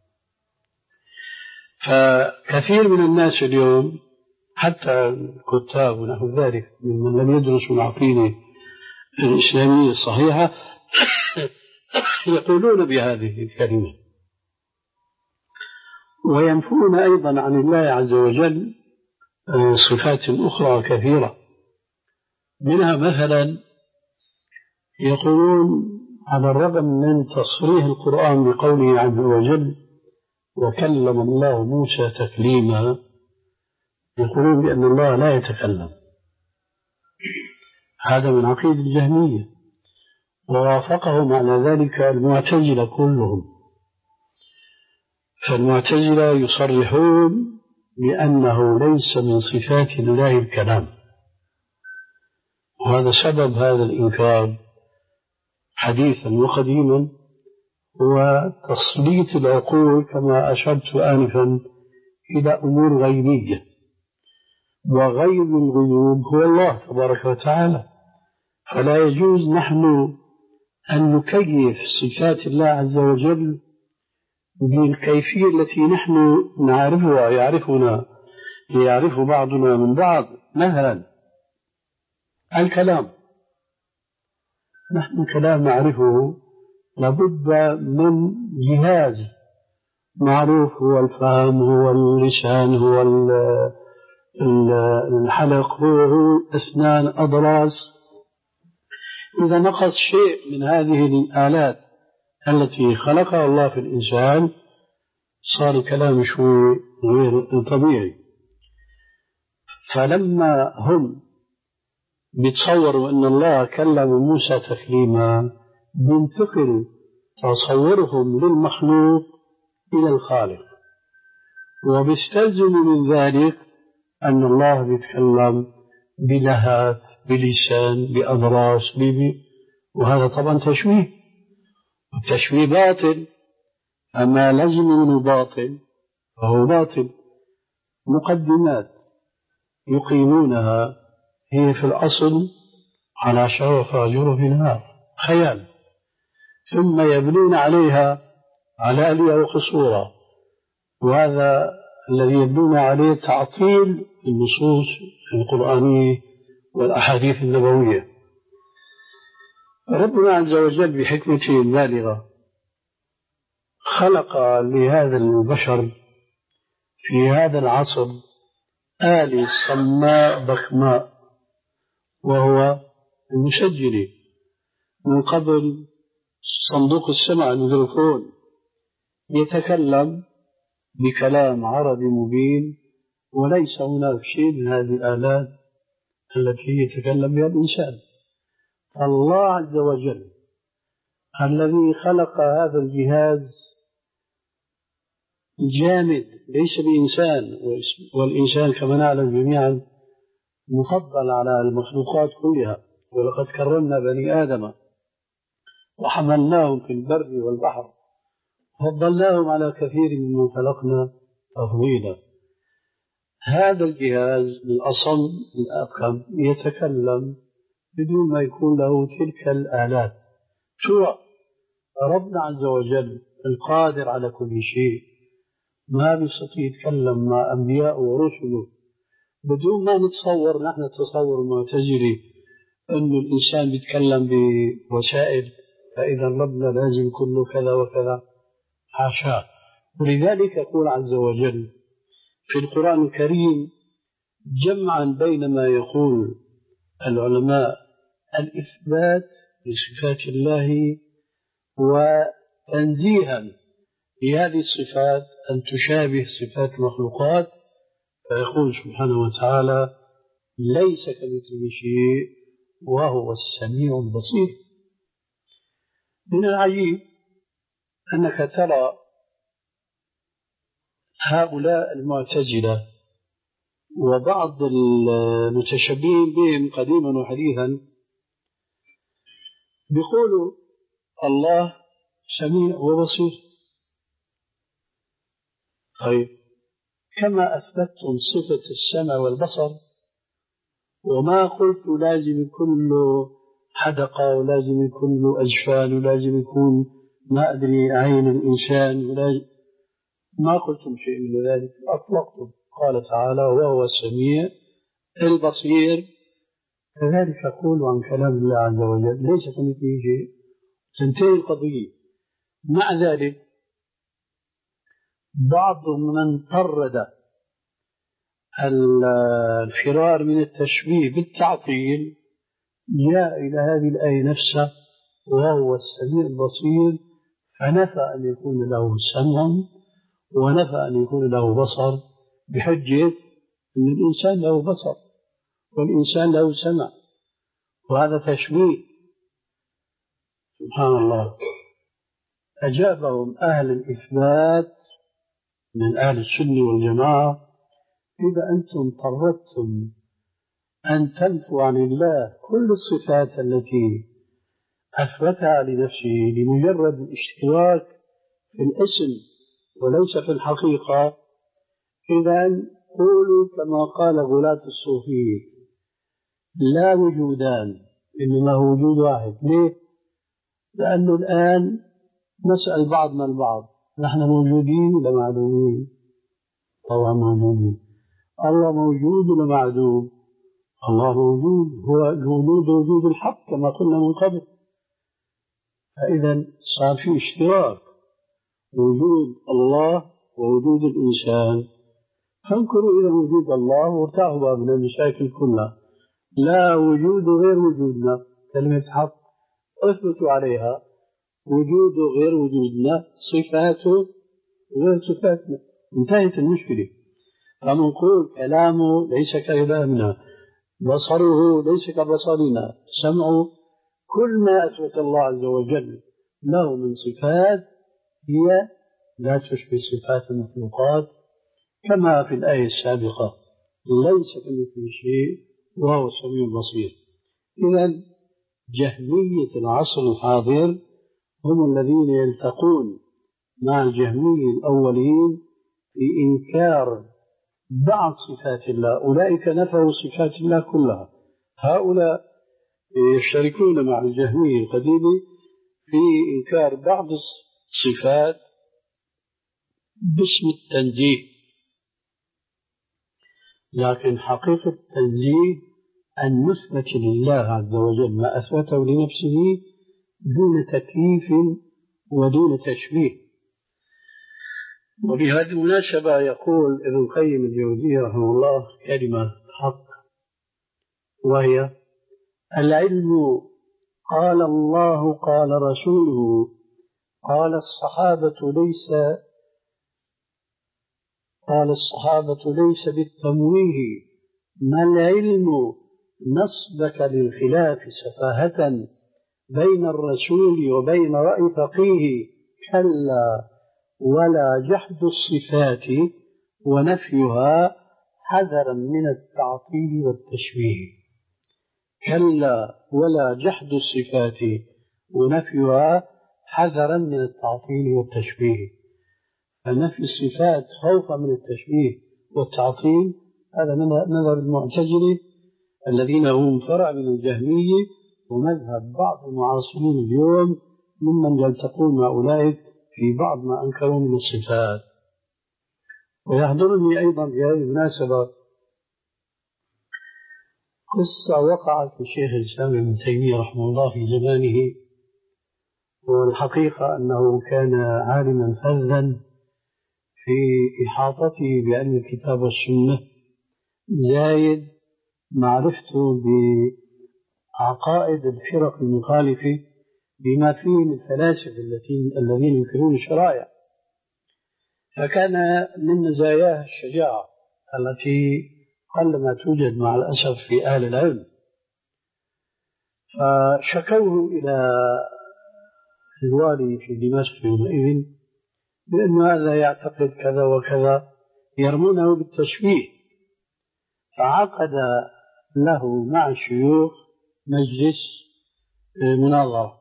فكثير من الناس اليوم حتى الكتاب ونحو ذلك ممن لم يدرسوا العقيدة الإسلامية الصحيحة يقولون بهذه الكلمة، وينفون أيضا عن الله عز وجل صفات أخرى كثيرة، منها مثلا يقولون على الرغم من تصريح القرآن بقوله عز وجل وكلم الله موسى تكليما، يقولون بأن الله لا يتكلم. هذا من عقيدة الجهمية، ووافقهم على ذلك المعتزلة كلهم. فالمعتزلة يصرحون بأنه ليس من صفات الله الكلام، وهذا سبب هذا الإنكار حديثا وقديما هو تسليط العقول كما أشرت آنفا إلى أمور غيبية، وغيب الغيوب هو الله تبارك وتعالى، فلا يجوز نحن أن نكيف صفات الله عز وجل بالكيفية التي نحن نعرفها يعرفنا يعرف بعضنا من بعض. مثلا الكلام، نحن الكلام نعرفه لابد من جهاز معروف، هو الفم، هو اللسان، هو الحلق، هو الأسنان، الأضراس. إذا نقص شيء من هذه الآلات التي خلقها الله في الإنسان صار الكلام شوي غير طبيعي. فلما هم بيتصوروا أن الله كلم موسى تكليما بينتقل تصورهم للمخلوق إلى الخالق، وبيستلزم من ذلك أن الله بيتكلم بلهات، بلسان، بأضراس، ببي، وهذا طبعا تشويه، التشويه باطل. أما لازم منه باطل فهو باطل. مقدمات يقيمونها هي في الأصل على شرف جرف نهار خيال، ثم يبنون عليها على آلية وقصورا، وهذا الذي يبنون عليه تعطيل النصوص القرآنية والأحاديث النبوية. ربنا عز وجل بحكمته البالغة خلق لهذا البشر في هذا العصر آلة صماء ضخماء، وهو المسجل. من قبل صندوق السمع الميكروفون يتكلم بكلام عربي مبين، وليس هناك شيء من هذه الآلات التي يتكلم بها الإنسان. الله عز وجل الذي خلق هذا الجهاز جامد ليس بإنسان، والإنسان كما نعلم جميعا مفضل على المخلوقات كلها، ولقد كرمنا بني آدم وحملناهم في البر والبحر وفضلناهم على كثير ممن خلقنا تفضيلا. هذا الجهاز الأصم الأقم يتكلم بدون ما يكون له تلك الآلات. شو ربنا عز وجل القادر على كل شيء ما بيستطيع يتكلم مع أنبياء ورسله بدون ما نتصور نحن التصور المعتزلي أن الإنسان بيتكلم بوسائل فإذا ربنا لازم كله كذا وكذا، حاشا. ولذلك يقول عز وجل في القرآن الكريم جمعا بين ما يقول العلماء الإثبات لصفات الله وتنزيها لهذه الصفات أن تشابه صفات المخلوقات، فيقول سبحانه وتعالى ليس كمثله شيء وهو السميع البصير. من العجيب أنك ترى هؤلاء المعتزلة وبعض المتشبهين بهم قديما وحديثا بيقولوا الله سميع وبصير. طيب كما أثبتتم صفة السمع والبصر وما قلت لازم يكون له حدقة ولازم يكون له أجفان ولازم يكون ما أدري عين الإنسان ولازم، ما قلتم شيء من ذلك، أطلقتم. قال تعالى وهو السميع البصير. كذلك يقول عن كلام الله عز وجل ليس كمثله شيء، تنتهي القضية. مع ذلك بعض من طرد الفرار من التشبيه بالتعطيل جاء إلى هذه الآية نفسها وهو السميع البصير، فنفى أن يكون له سمع ونفى أن يكون له بصر بحجة أن الإنسان له بصر والإنسان له سمع، وهذا تشبيه. سبحان الله. أجابهم أهل الإثبات من أهل السنة والجماعة إذا أنتم طردتم أن تنفوا عن الله كل الصفات التي أثبتها لنفسه لمجرد الاشتراك في الاسم وليس في الحقيقة، إذا قولوا كما قال غلاة الصوفية لا وجودان إنما هو وجود واحد. ليه؟ لأنه الآن نسأل بعضنا البعض نحن موجودين ولا معدومين؟ طبعا موجودين. الله موجود ولا معدوم؟ الله موجود، هو الوجود وجود الحق كما قلنا من قبل. فإذا صار في اشتراك وجود الله ووجود الإنسان. فانظروا إلى وجود الله وارتاحوا بقى من المشاكل كلها. لا وجود غير وجودنا، كلمة حق اثبتوا عليها. وجوده غير وجودنا، صفاته غير صفاتنا، انتهت المشكلة. فمنقول كلامه ليس ككلامنا، بصره ليس كبصرنا، سمعه، كل ما أثبت الله عز وجل له من صفات هي لا تشبه صفات المخلوقات، كما في الآية السابقة ليس كمثله شيء وهو السميع البصير. إذا جهمية العصر الحاضر هم الذين يلتقون مع الجهمية الأولين في إنكار بعض صفات الله. أولئك نفوا صفات الله كلها، هؤلاء يشتركون مع الجهمية القديمة في إنكار بعض الصفات باسم التنزيه. لكن حقيقة التنزيه أن نثبت لله عز وجل ما أثبته لنفسه دون تكييف ودون تشبيه. وبهذه المناسبة يقول ابن القيم الجوزية رحمه الله كلمة حق، وهي: العلم قال الله قال رسوله قال الصحابة ليس قال الصحابة ليس بالتمويه، ما العلم نصبك للخلاف سفاهة بين الرسول وبين رأي فقيه، كلا ولا جحد الصفات ونفيها حذرا من التعطيل والتشبيه. كلا ولا جحد الصفات ونفيها حذرا من التعطيل والتشبيه. فنفي الصفات خوفا من التشبيه والتعطيل هذا من نظر المعتزلة الذين هم فرع من الجهمية ومذهب بعض المعاصرين اليوم ممن يلتقون مع أولئك في بعض ما أنكروا من الصفات. ويحضرني أيضا في هذه المناسبة قصة وقعت لشيخ الإسلام ابن تيمية رحمه الله في زمانه، والحقيقة أنه كان عالما فذا في إحاطته بعلم الكتاب والسنة، زايد معرفته بعقائد الفرق المخالفة بما فيه من الفلاسفة الذين ينكرون الشرائع. فكان من مزاياه الشجاعة التي قلما توجد مع الأسف في أهل العلم. فشكوه إلى الوالي في دمشق يومئذ بأن هذا يعتقد كذا وكذا، يرمونه بالتشبيه. فعقد له مع الشيوخ مجلس مناظرة،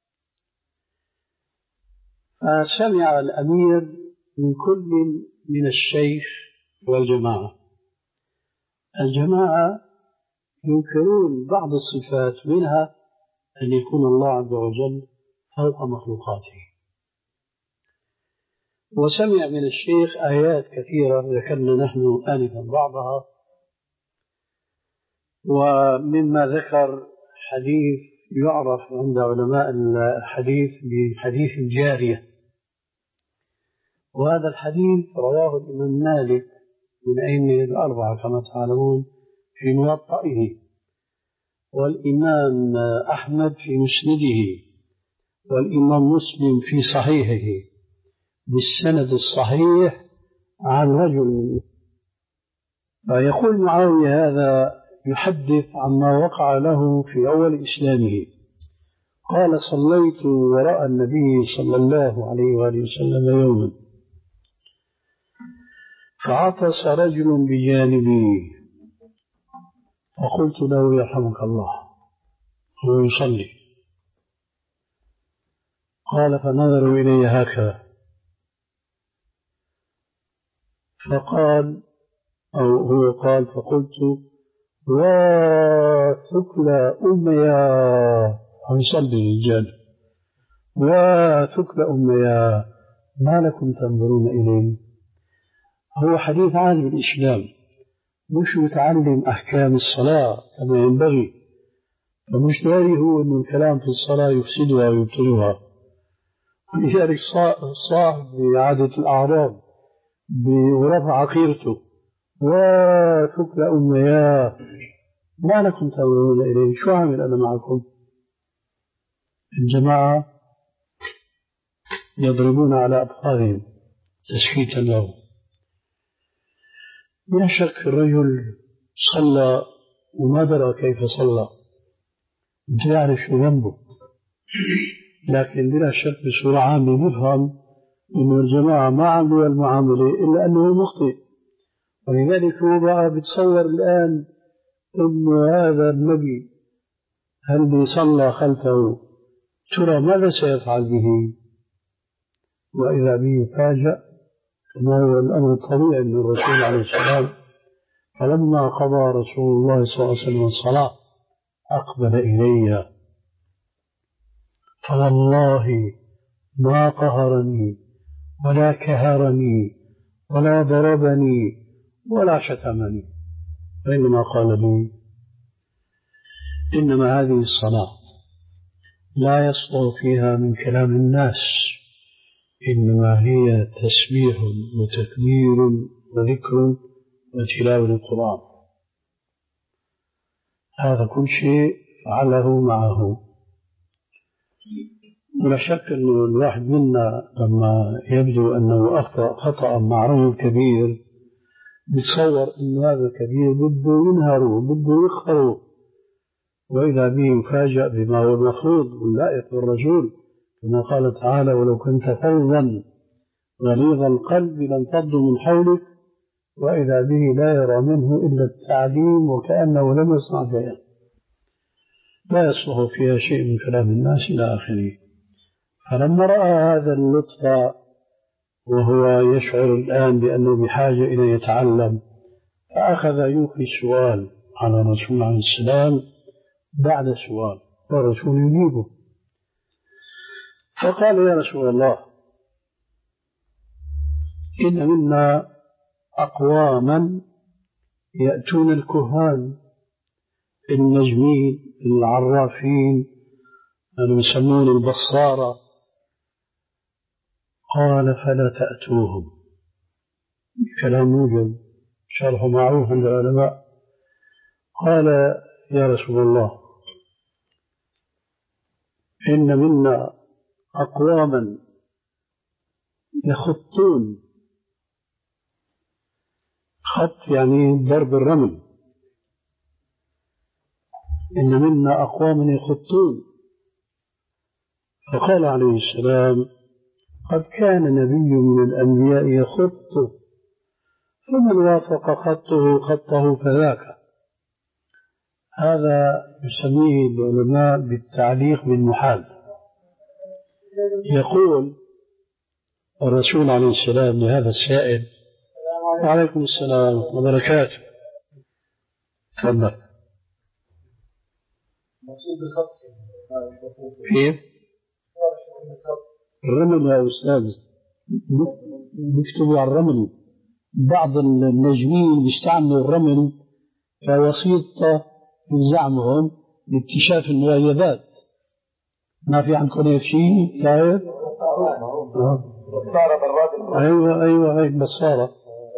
فسمع الأمير من كل من الشيخ والجماعة. الجماعة ينكرون بعض الصفات، منها أن يكون الله عز وجل فوق مخلوقاته. وسمع من الشيخ آيات كثيرة ذكرنا نحن آنفا بعضها، ومما ذكر حديث يعرف عند علماء الحديث بحديث الجارية، وهذا الحديث رواه الإمام مالك من أئمة الأربعة كما تعلمون في موطئه، والإمام أحمد في مسنده، والإمام مسلم في صحيحه بالسند الصحيح عن رجل. فيقول معاوية هذا يحدث عما وقع له في أول إسلامه. قال: صليت وراء النبي صلى الله عليه وآله وسلم يوما، فعطس رجل بجانبي، فقلت له: يرحمك الله، هو يصلي. قال: فنظروا إلي هكذا، فقال أو هو قال، فقلت: وثكلى أميا، هو يصلي الرجال، وثكلى أميا، ما لكم تنظرون إليه. هو حديث عن الإسلام، مش متعلم أحكام الصلاة كما ينبغي، فمش داري هو أن الكلام في الصلاة يفسدها ويبطلها. ولذلك صاحب بعادة الأعراب ورفع عقيرته وثكل أمياه، ما لكم تنظرون إليه، شو عامل أنا معكم؟ الجماعة يضربون على أبخارهم تسكيتا له. بلا شك الرجل صلى وما درى كيف صلى، لا يعرف شو ذنبه، لكن بلا شك بصورة عامة يفهم أن الجماعة ما عملوا المعاملة إلا أنه مخطئ. ولذلك هو بقى بتصور الآن أن هذا النبي هل صلى خلفه ترى ماذا سيفعل به؟ وإذا به يفاجأ، كما هو الأمر الطبيعي من الرسول عليه السلام. فلما قضى رسول الله صلى الله عليه وسلم الصلاة أقبل إلي، فوالله ما قهرني ولا كهرني ولا ضربني ولا شتمني، وإنما قال لي: إنما هذه الصلاة لا يصدر فيها من كلام الناس، إنما هي تسبيح وتكبير وذكر وتلاوة القرآن. هذا كل شيء فعله معه. ولا شك أن الواحد منا لما يبدو أنه أخطأ خطأ مع رجل كبير بتصور أن هذا الكبير بده ينهره بده يقهره، وإذا به يفاجأ بما هو المفروض واللائق بالرجل، كما قال تعالى: ولو كنت فظا غليظ القلب لانفضوا من حولك، وإذا به لا يرى منه إلا التعليم وكأنه لم يصنع شيئا، لا يصلح فيها شيء من كلام الناس إلى آخره. فلما رأى هذا اللطف وهو يشعر الآن بأنه بحاجة إلى يتعلم، فأخذ يلقي السؤال على رسول الله عليه السلام بعد سؤال، والرسول يجيبه. فقال: يا رسول الله، إن منا أقواما يأتون الكهان النجمين العرافين اللي يسمون البصارة. قال: فلا تأتوهم. كلام موجب شرح معروف عند العلماء. قال: يا رسول الله، إن منا أقواما يخطون، خط يعني ضرب الرمل، إن منا أقواما يخطون. فقال عليه السلام: قد كان نبي من الأنبياء يخط، فمن وافق خطه خطه فذاك. هذا يسميه العلماء بالتعليق بالمحال. يقول الرسول عليه السلام لهذا السائل: وعليكم السلام وبركاته، تفضل. كيف؟ الرمل يا أستاذ، بيكتبوا على الرمل. بعض النجمين بيستعملوا الرمل كوسيطة في زعمهم لاكتشاف المغيبات. ما في عندكم هيك شيء؟ كيف؟ أيوة أيوة هيك بصارة.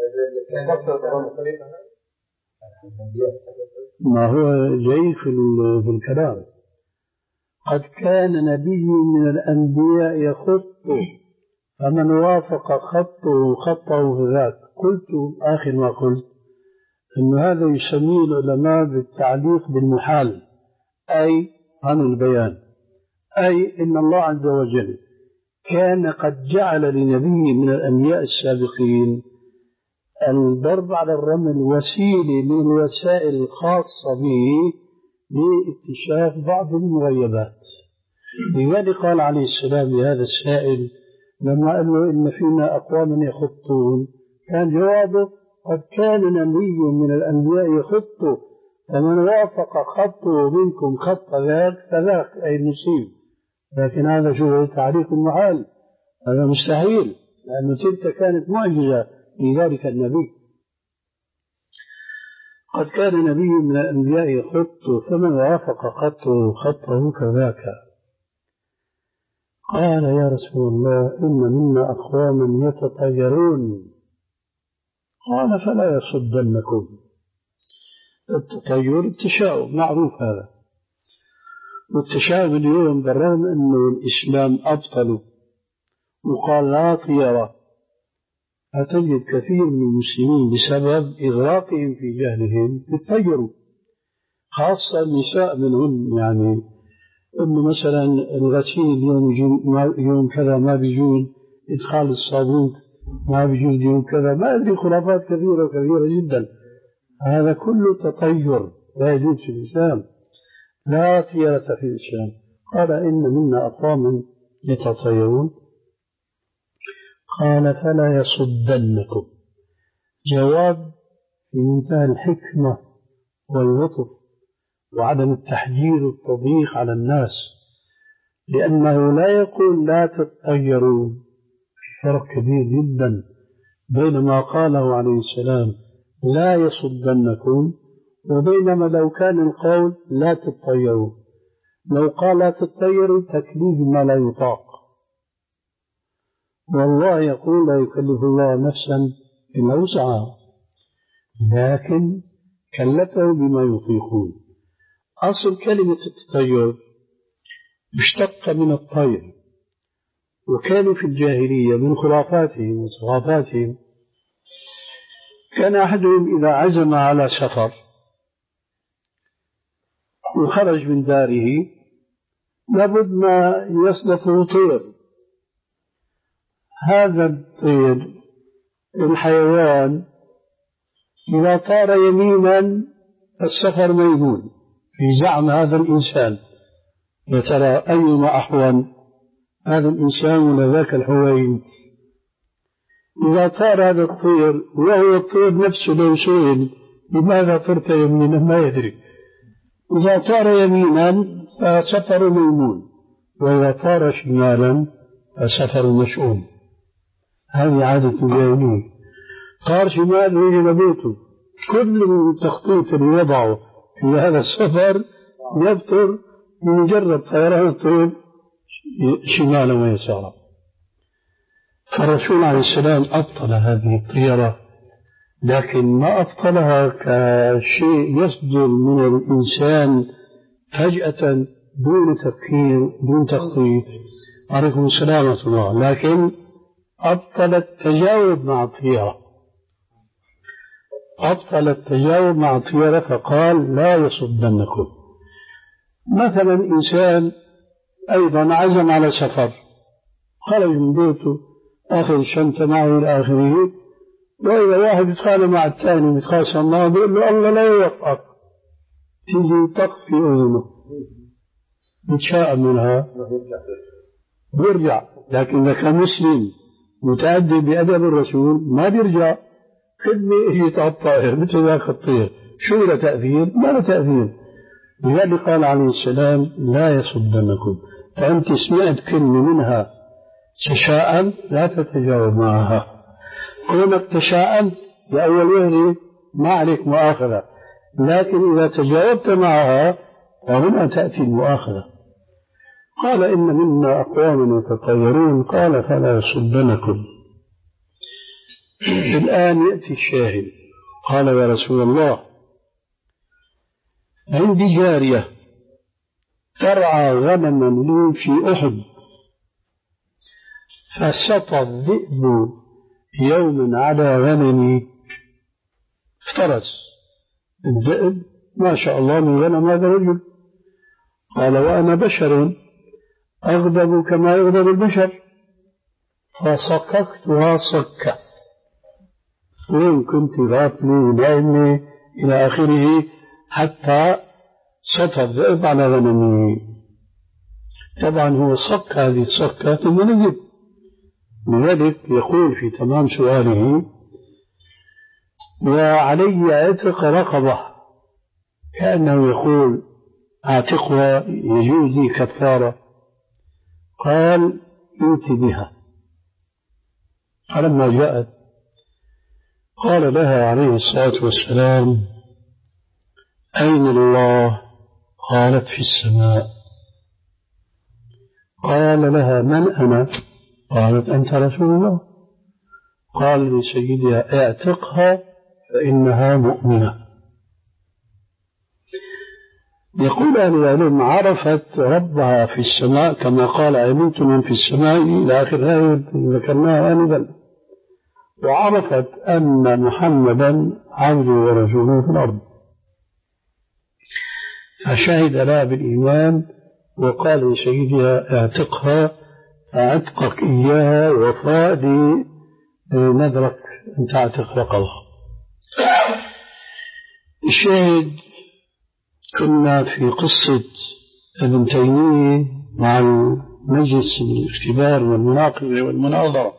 ما هو جاي في الكلام. قد كان نبي من الأنبياء يخط، فمن وافق خطه خطه فذاك. قلت آخر ما قلت أن هذا يسميه العلماء بالتعليق بالمحال، أي عن البيان، أي إن الله عز وجل كان قد جعل لنبي من الأنبياء السابقين الضرب على الرمل وسيلة من الوسائل الخاصة به لاكتشاف بعض المغيبات. لذلك قال عليه السلام لهذا السائل لما قال له: إن فينا أقواما يخطون، كان جوابه: قد كان نبي من الأنبياء يخط، فمن وافق خطه منكم خط ذاك فذاك، أي نصيب. لكن هذا شو تعريف المحال، هذا مستحيل. لأن تلك كانت معجزة لذلك النبي. قد كان نبي من الأنبياء يخط فمن وافق خطه خطه كذاك. قال يا رسول الله إن منا أقواما يتطيرون. قال فلا يصدنكم. التطير التشاؤم معروف هذا، والتشاؤم اليوم بالرغم أنه الإسلام أبطله وقال لا طيرة، أتجد كثير من المسلمين بسبب إغراقهم في جهلهم يتطيروا، خاصة النساء منهم، يعني أنه مثلا الغسيل يوم, يوم كذا ما بيجوز، إدخال الصابون ما بيجوز يوم كذا، ما أدري خرافات كثيرة وكثيرة جدا. هذا كله تطير لا يجوز في الإسلام، لا طيرة في الإسلام. قال إن منا أقواما يتطيرون. قال فلا يصدنكم. جواب في منتهى الحكمة واللطف وعدم التحجير والتضييق على الناس، لأنه لا يقول لا تتطيروا. في فرق كبير جدا بين ما قاله عليه السلام لا يصدنكم وبينما لو كان القول لا تتطيروا. لو قال لا تتطيروا تكليف ما لا يطاق، والله يقول لا يكلف الله نفسا إلا وسعها، لكن كلفه بما يطيقون. أصل كلمة التطير مشتقة من الطير، وكانوا في الجاهلية من خرافاتهم وثقافاتهم كان أحدهم إذا عزم على سفر وخرج من داره لابد ما يصدفه طير. هذا الطير الحيوان إذا طار يمينا السفر ميمون في زعم هذا الإنسان، يا ترى أيما أحوان هذا الإنسان ولا ذاك الحوين؟ إذا طار هذا الطير وهو الطير نفسه لو سئل لماذا طرت يمينا ما يدري. إذا طار يمينا فسفر ميمون، وإذا طار شمالا فسفر مشؤوم. هذه عادة الجاهلية. طار شمال ويجي بيته، كل التخطيط اللي يضعه في هذا السفر يبطل بمجرد طيران الطير شمالا ويسارا. فالرسول عليه السلام أبطل هذه الطيرة، لكن ما أبطلها كشيء يصدر من الإنسان فجأة دون تفكير دون تخطيط. عليكم السلام ورحمة الله. لكن أبطل التجاوب مع الطيرة، أبطل التجاوب مع الطيرة فقال لا يصدنكم. مثلا إنسان أيضا عزم على سفر، خرج من بيته أخذ الشنطة معه إلى آخره، وإذا واحد يتخانق مع الثاني يتخاصم معه بيقول له الله لا يوفقك، تيجي طق في أذنه يتشاءم منها بيرجع. لكن إذا كان مسلم متأدب بأدب الرسول ما بيرجع، كلمة اجت على الطائر مثل ذاك الطير، شو له تأثير؟ ما له تأثير. لذلك قال عليه السلام لا يصدنكم. فأنت سمعت كلمة منها تشاءم لا تتجاوب معها. كونك تشاءم بأول وهلة ما عليك مؤاخذة، لكن إذا تجاوبت معها فهنا تأتي المؤاخذة. قال إن منا أقواما يتطيرون. قال فلا يصدنكم. الآن يأتي الشاهد. قال يا رسول الله عندي جارية ترعى غنما لي في أحد، فسطى الذئب يوما على غنمي، افترس الذئب ما شاء الله من غنم هذا الرجل. قال وأنا بشر أغضب كما يغضب البشر، فصككتها صكة. وين كنت غافلي ونائمي إلى آخره حتى سطى الذئب على غنمي. طبعا هو صك هذه الصكة ثم نجد. لذلك يقول في تمام سؤاله وعلي عتق رقبة، كأنه يقول اعتقها يجوز لي كفارة. قال ائت بها. فلما جاءت قال لها عليه الصلاة والسلام: أين الله؟ قالت: في السماء. قال لها: من أنا؟ قالت: أنت رسول الله. قال لسيدها: اعتقها فإنها مؤمنة. يقول أهل العلم: عرفت ربها في السماء كما قال: علمت من في السماء إلى آخر الآية ذكرناها آنفا، وعرفت أن محمدا عبده ورسوله في الأرض، فشهد لها بالإيمان وقال لسيدها: اعتقها فعتقك إياها وفاء لنذرك أن تعتق رقبها. الشاهد: كنا في قصة ابن تيمية مع المجلس الاختبار والمناقشة والمناظرة،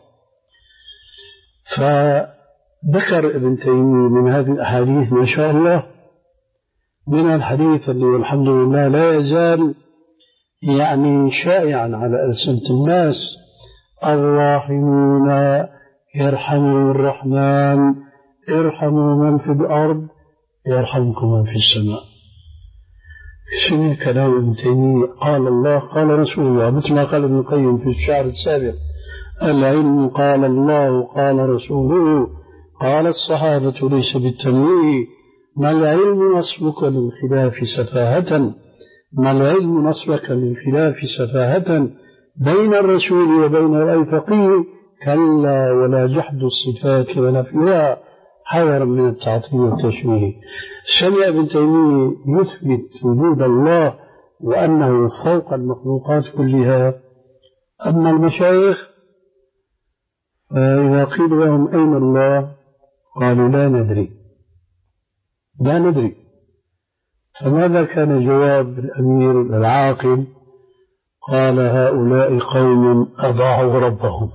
فذكر ابن تيمية من هذه الأحاديث ما شاء الله، من الحديث اللي والحمد لله لا يزال يعني شائعا على ألسنة الناس: الراحمون يرحمهم الرحمن ارحموا من في الأرض يرحمكم من في السماء. سمع كلام ابن تيمية: قال الله قال رسول الله، مثل ما قال ابن القيم في الشعر السابق: العلم قال الله قال رسوله قال الصحابة ليس بالتمويه. ما العلم نصبك للخلاف سفاهة، ما العلم نصبك للخلاف سفاهة، بين الرسول وبين رأي فقيه، كلا ولا جحد الصفات ونفيها حذرا من التعطيل والتشبيه. سمع ابن تيمية يثبت وجود الله وأنه فوق المخلوقات كلها. أما المشايخ فإذا قيل لهم: أين الله؟ قالوا: لا ندري لا ندري. فماذا كان جواب الأمير العاقل؟ قال: هؤلاء قوم أضاعوا ربهم.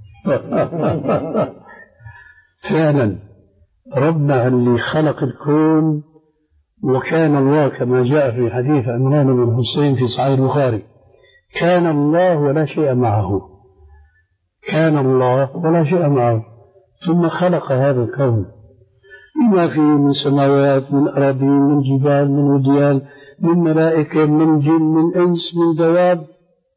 فعلا ربنا اللي خلق الكون، وكان الله كما جاء في حديث عمران بن حسين في صحيح البخاري: كان الله ولا شيء معه، كان الله ولا شيء معه، ثم خلق هذا الكون بما فيه من سماوات، من أراضين، من جبال، من وديان، من ملائكة، من جن، من إنس، من دواب.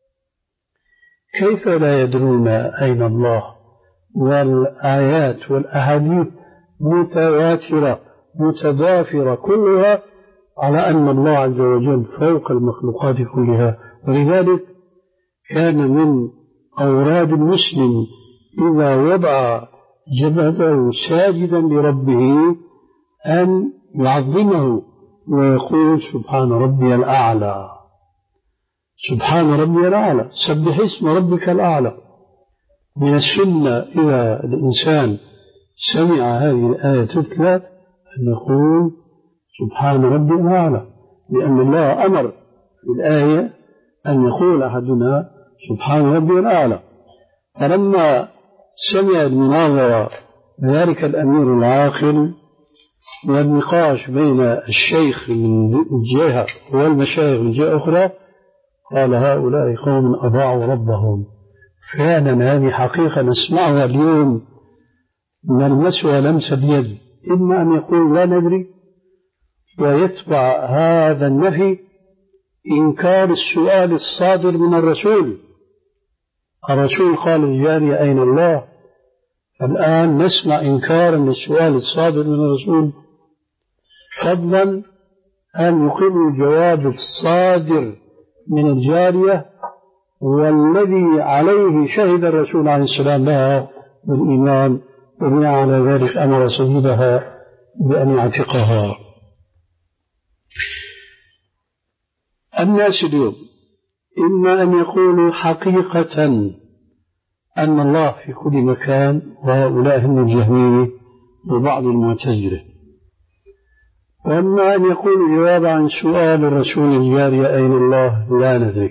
كيف لا يدرون أين الله؟ والآيات والأحاديث متواترة متضافرة كلها على أن الله عز وجل فوق المخلوقات كلها. ولذلك كان من أوراد المسلم إذا وضع جبهته ساجدا لربه أن يعظمه ويقول: سبحان ربي الأعلى، سبحان ربي الأعلى، سبح اسم ربك الأعلى. من السنة إذا الإنسان سمع هذه الآية تتلى أن يقول: سبحان ربي الأعلى، لأن الله أمر في الآية أن يقول أحدنا: سبحان ربي الأعلى. فلما سمع المناظرة ذلك الأمير العاقل والنقاش بين الشيخ من جهة والمشايخ من جهة أخرى، قال: هؤلاء قوم أضاعوا ربهم. فعلا هذه حقيقة نسمعها اليوم، نلمسها لمس اليد، إما أن يقول لا ندري ويتبع هذا النفي إنكار السؤال الصادر من الرسول. الرسول قال للجارية: أين الله؟ الآن نسمع إنكارا للسؤال الصادر من الرسول، فضلا أن يقر الجواب الصادر من الجارية والذي عليه شهد الرسول عليه السلام لها بالإيمان، وبناء على ذلك أمر سيدها بأن يعتقها. الناس اليوم إما أن يقولوا حقيقة أن الله في كل مكان، وهؤلاء هم الجهمية وبعض المعتزلة، وأما أن يقولوا جواب عن سؤال الرسول الجارية: أين الله؟ لا ندري.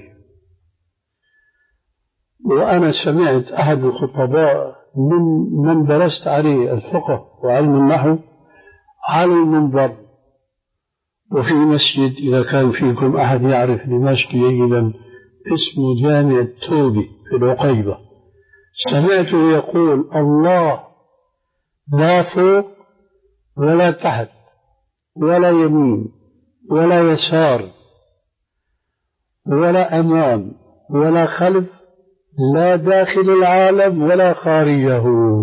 وأنا سمعت أحد الخطباء من من درست عليه الفقه وعلم النحو على المنبر وفي مسجد، إذا كان فيكم أحد يعرف دمشق جيدا، اسمه جامع التوبي في العقيبة، سمعته يقول الله لا فوق ولا تحت ولا يمين ولا يسار ولا أمام ولا خلف، لا داخل العالم ولا خارجه.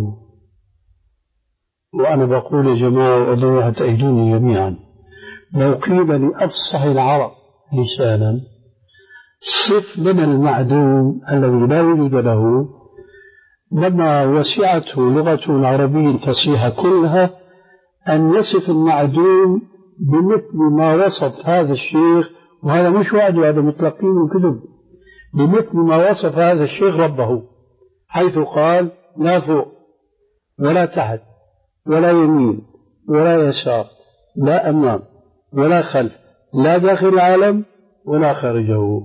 وأنا بقول يا جماعة والله تأيدوني جميعا، لو قيل لأفصح العرب لسانا صف لنا المعدوم الذي لا وجود له، لما وسعته لغته العربية الفصيحة كلها أن يصف المعدوم بمثل ما وصف هذا الشيخ، وهذا مش وعد، هذا متلقين من كتب، بمثل ما وصف هذا الشيخ ربه، حيث قال لا فوق ولا تحت ولا يمين ولا يسار، لا أمام ولا خلف، لا داخل العالم ولا خارجه.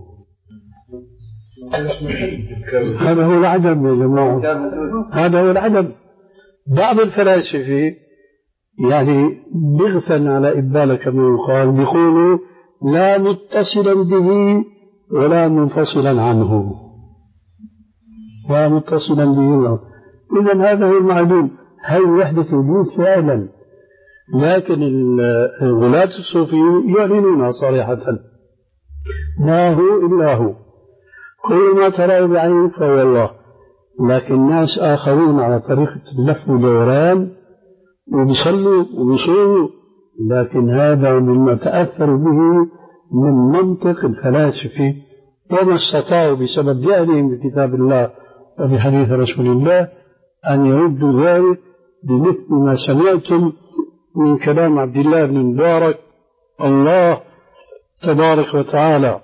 هذا هو العدم يا جماعة، هذا هو العدم. بعض الفلاسفة يعني بغثا على إبالة كما يقال بيقولوا لا متصلا به ولا منفصلا عنه، لا متصلا به. إذن هذا هو المعلوم، هل وحدة الوجود فعلا، لكن الغلاة الصوفيين يعلنونها صريحة، ما هو إلا هو، كل ما تراه بعينك فهو الله. لكن ناس آخرون على طريقة اللف والدوران وبيصلوا وبيصوموا، لكن هذا مما تأثروا به من منطق الفلاسفة، وما استطاعوا بسبب جهلهم بكتاب الله وبحديث رسول الله أن يردوا ذلك بمثل ما سمعتم من كلام عبد الله بن مبارك: الله تبارك وتعالى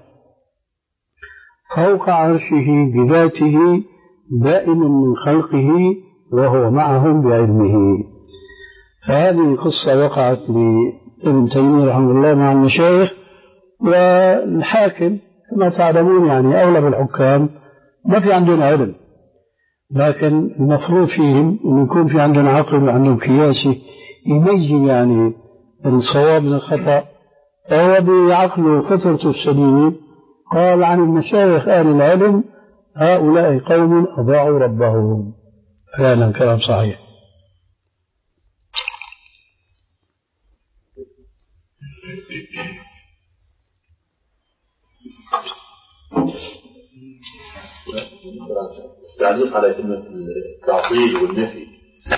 فوق عرشه بذاته دائم من خلقه وهو معهم بعلمه. فهذه قصة وقعت لابن تيمية رحمه الله مع المشايخ، والحاكم كما تعلمون يعني أغلب الحكام ما في عندهم علم، لكن المفروض فيهم أن يكون في عندنا عقل وعندهم قياسي يميز يعني الصواب من الخطأ. فهو بعقله فطرته السليمة قال عن المشايخ أهل العلم: هؤلاء قوم أضاعوا ربهم. فعلا كلام صحيح.
تعليق على كلمة التعطيل والنفي.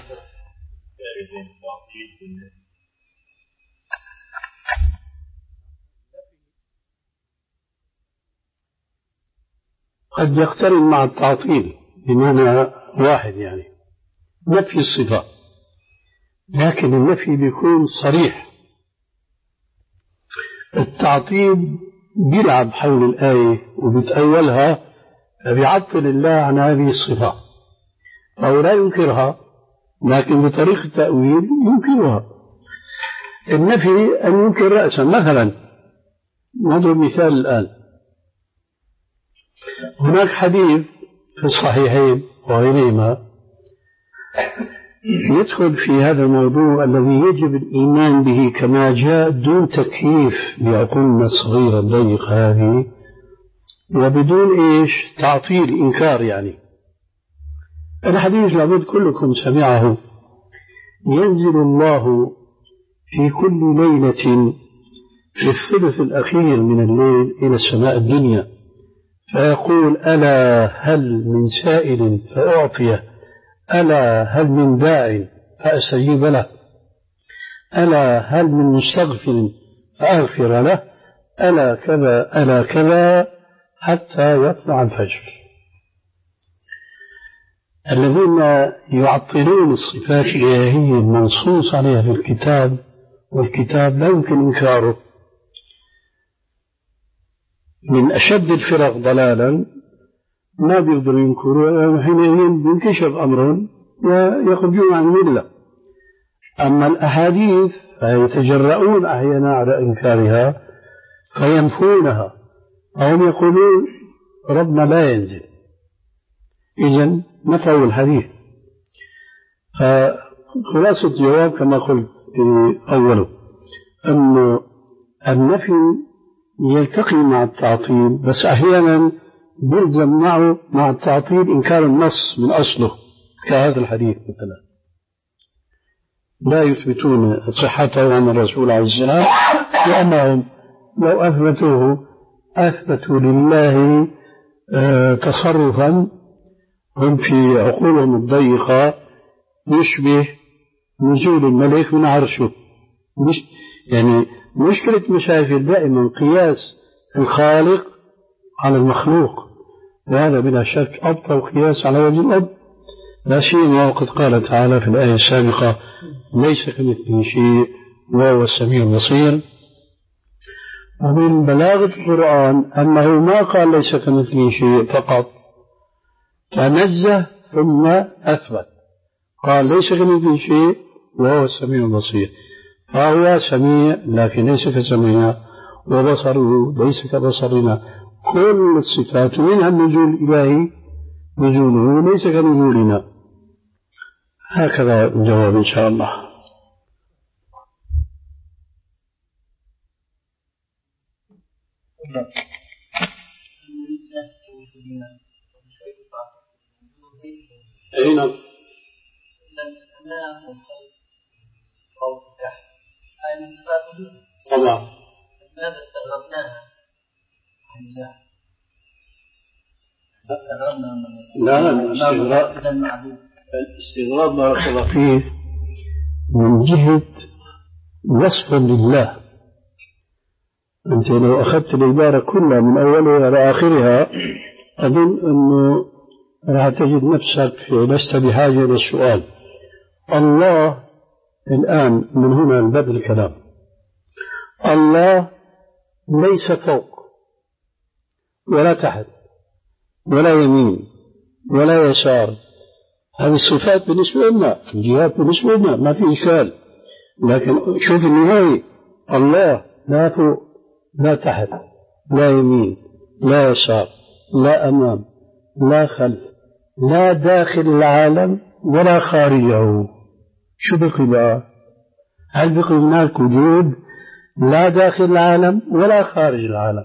قد يقترن مع التعطيل بمعنى واحد، يعني نفي الصفة، لكن النفي بيكون صريح. التعطيل بيلعب حول الآية وبتأولها، فبيعطل الله عن هذه الصفة أو لا ينكرها، لكن بطريقة تأويل ينكرها. النفي أن ينكر رأسا. مثلا نضرب مثال الآن، هناك حديث في الصحيحين وغيرهما يدخل في هذا الموضوع الذي يجب الإيمان به كما جاء دون تكييف بعقولنا الصغيرة الضيقة هذه، وبدون إيش تعطيل إنكار. يعني الحديث لابد كلكم سمعه: ينزل الله في كل ليلة في الثلث الأخير من الليل إلى السماء الدنيا فيقول: ألا هل من سائل فأعطيه، ألا هل من داع فأستجيب له، ألا هل من مستغفر فأغفر له، ألا كذا ألا كذا حتى يطلع الفجر. الذين يعطلون الصفات الإلهية المنصوص عليها في الكتاب، والكتاب لا يمكن إنكاره، من أشد الفرق ضلالا ما بيقدروا ينكروا، حينئذ ينكشف أمرهم ويخرجون عن الملة. أما الأحاديث فيتجرؤون أحيانا على إنكارها فينفونها، أو يقولون ربنا لا ينزل، إذن نفوا الحديث. فخلاصة الجواب كما قلت أوله أن النفي يلتقي مع التعطيل، بس أحيانا يلزم معه مع التعطيل إنكار النص من أصله كهذا الحديث مثلا، لا يثبتون صحته عن الرسول عليه السلام، لأنهم لو أثبتوه أثبتوا لله آه تصرفا هم في عقولهم الضيقة يشبه نزول الملك من عرشه. مش يعني مشكلة مشاكل دائما قياس الخالق على المخلوق، وهذا بلا شك أبطل قياس على وجه الأرض، لا سيما وقد قال تعالى في الآية السابقة ليس كمثله شيء وهو السميع البصير. ومن بلاغة القرآن أنه ما قال ليس كمثله شيء فقط، تنزه ثم أثبت، قال ليس كمثله شيء وهو السميع البصير، فهو سميع لكن ليس كسميعنا، وبصره ليس كبصرنا، كل الصفات منها النزول الإلهي نزوله ليس كنزولنا. هكذا الجواب إن شاء الله. أي نعم. طبعا.
ماذا استغربناها؟
لا لا الاستغراب الاستغراب بارك الله فيه من جهة وصفا لله. أنت لو أخذت العبارة كلها من أولها إلى آخرها أظن أنه راح تجد نفسك لست بحاجة إلى السؤال. الله الآن من هنا الباب الكلام، الله ليس فوق ولا تحت ولا يمين ولا يسار، هذه الصفات بالنسبة لنا، الجهات بالنسبة لنا ما في إشكال، لكن شوف النهاية، الله لا فوق لا تحت لا يمين لا يسار لا أمام لا خلف لا داخل العالم ولا خارجه. شو بقي بقى؟ هل بقي هناك وجود لا داخل العالم ولا خارج العالم؟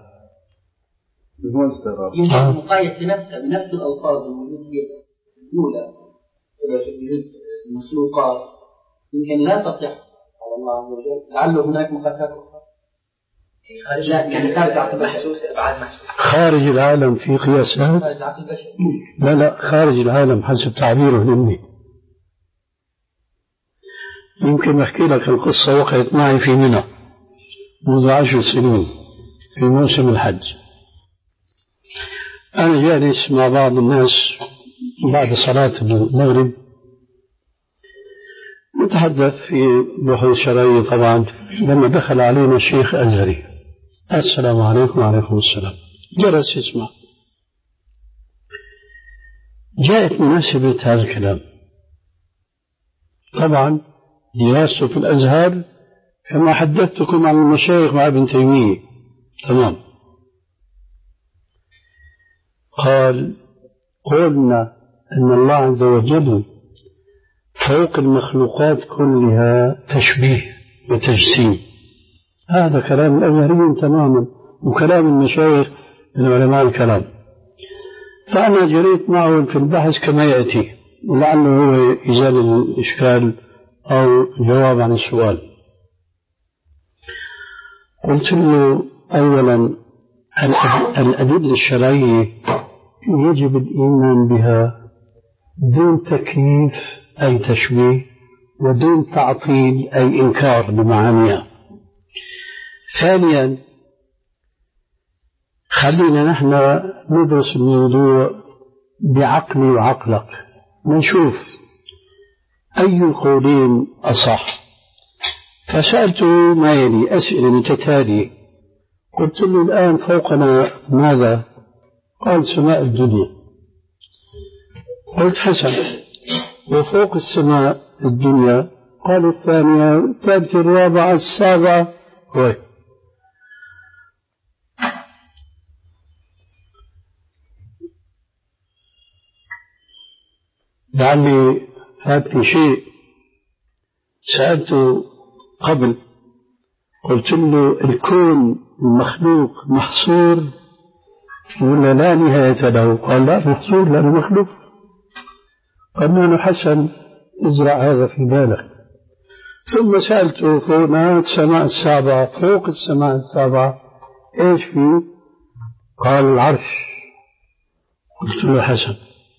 يمكن مقايس بنفسه بنفس الألفاظ الوجودية الأولى وجود المخلوقات يمكن لا تصح على الله عز وجل، لعله هناك مخالفات أخرى خارج يعني خارج عقل البشر، ابعاد محسوسه
خارج العالم في قياسات،
خارج عقل البشر
لا لا خارج العالم حسب تعبيره مني. يمكن أحكي لك القصة وقعت معي في منى منذ عشر سنين في موسم الحج. أنا جالس مع بعض الناس بعد صلاة المغرب نتحدث في بحوث شرعية طبعا، لما دخل علينا الشيخ أزهري السلام عليكم وعليكم السلام، جلس يسمع. جاءت مناسبة هذا الكلام، طبعا دراسته في الأزهر كما حدثتكم عن المشايخ مع ابن تيمية تمام. قال قلنا أن الله عز وجل فوق المخلوقات كلها تشبيه وتجسيم، هذا كلام الأزهريين تماما وكلام المشايخ من علماء الكلام. فأنا جريت معه في البحث كما يأتي ولعله هو يزال الإشكال أو جواب عن السؤال. قلت له أولا الأدلة الشرعية يجب الإيمان بها دون تكييف أي تشبيه ودون تعطيل أي إنكار بمعانيها. ثانيا خلينا نحن ندرس الموضوع بعقلي وعقلك نشوف أي القولين أصح. فسألته ما يلي أسئلة متتالية، قلت له الآن فوقنا ماذا؟ قال سماء الدنيا. قلت حسن، وفوق السماء الدنيا؟ قال الثانية الثالثة الرابعة السابعة. هو لعلي فاتني شيء سألته قبل، قلت له الكون المخلوق محصور ولا لا نهاية له؟ قال لا، محصور لأنه مخلوق. قال له حسن، ازرع هذا في بالك. ثم سألته فوق السماء السابعة، فوق السماء السابعة ايش فيه؟ قال العرش. قلت له حسن.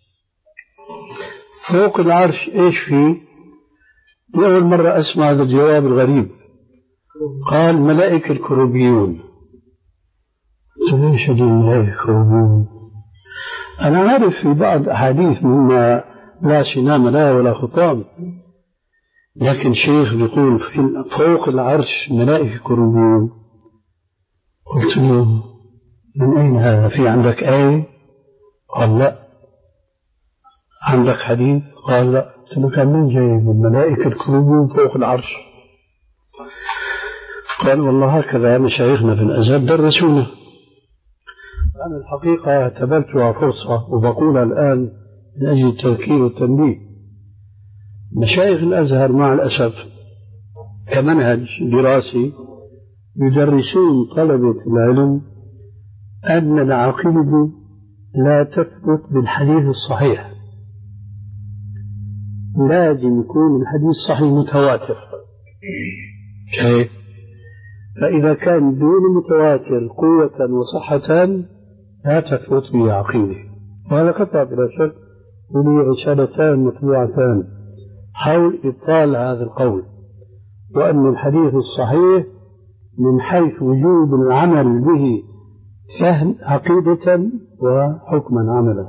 فوق العرش ايش فيه؟ لأول مرة أسمع هذا الجواب الغريب. قال ملائكة الكروبيون. قلت له ايش هذول الملائكة الكروبيون؟ أنا عارف في بعض أحاديث مما لا سنام لا ولا خطام، لكن شيخ بيقول فوق العرش ملائكة كروبيون. قلت له من أين هذا؟ في عندك آية؟ قال لا. عندك حديث؟ قال لا. قلت له كان من جايب الملائكة الكروبيون فوق العرش؟ قال والله هكذا مشايخنا في الأزهر درسونا. أنا الحقيقة اعتبرتها فرصة وبقولها الآن من أجل التذكير والتنبيه. مشايخ الأزهر مع الأسف كمنهج دراسي يدرسون طلبة العلم أن العقيدة لا تثبت بالحديث الصحيح، لازم يكون الحديث الصحيح متواتر. كيف؟ فإذا كان دون متواتر قوة وصحة لا تثبت به عقيدة. وهذا قطع بلا شك، ولي رسالتان مطبوعتان حول إبطال هذا القول، وأن الحديث الصحيح من حيث وجوب العمل به فهم عقيدة وحكما عملا.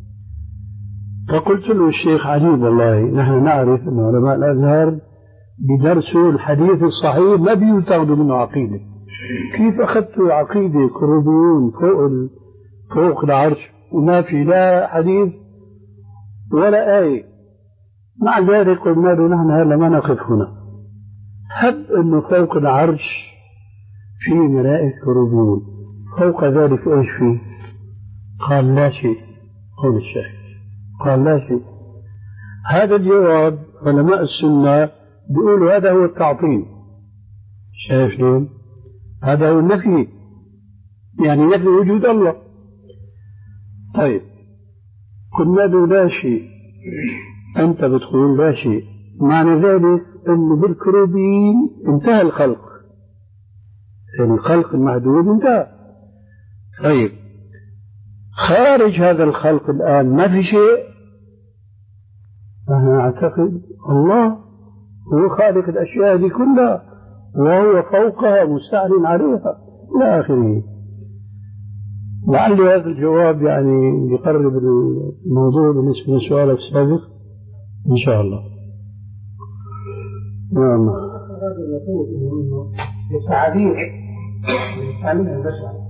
فقلت له الشيخ عجيب والله، نحن نعرف أن علماء الأزهر بدرسوا الحديث الصحيح ما بيتاخذوا منه عقيدة، كيف أخذتوا عقيدة كروبيون فوق فوق العرش وما في لا حديث ولا آية؟ مع ذلك قلنا له نحن هلا ما نقف هنا، هب أنه فوق العرش في ملائكة كروبيون، فوق ذلك ايش فيه؟ قال لا شيء. قول الشيخ قال لا شيء. هذا الجواب علماء السنة بيقولوا هذا هو التعطيل. شايف شلون؟ هذا هو النفي، يعني نفي وجود الله. طيب قلنا له لا شيء، أنت بتقول لا شيء، معنى ذلك أنه بالكروبين انتهى الخلق، الخلق المحدود انتهى. طيب خارج هذا الخلق الآن ما في شيء. أنا أعتقد الله هو خالق الأشياء دي كلها وهو فوقها مستعلن عليها إلى آخره. لعل هذا الجواب يعني يقرب الموضوع بالنسبة للسؤال السابق إن شاء الله. نعم.
التعليم التعليم البشري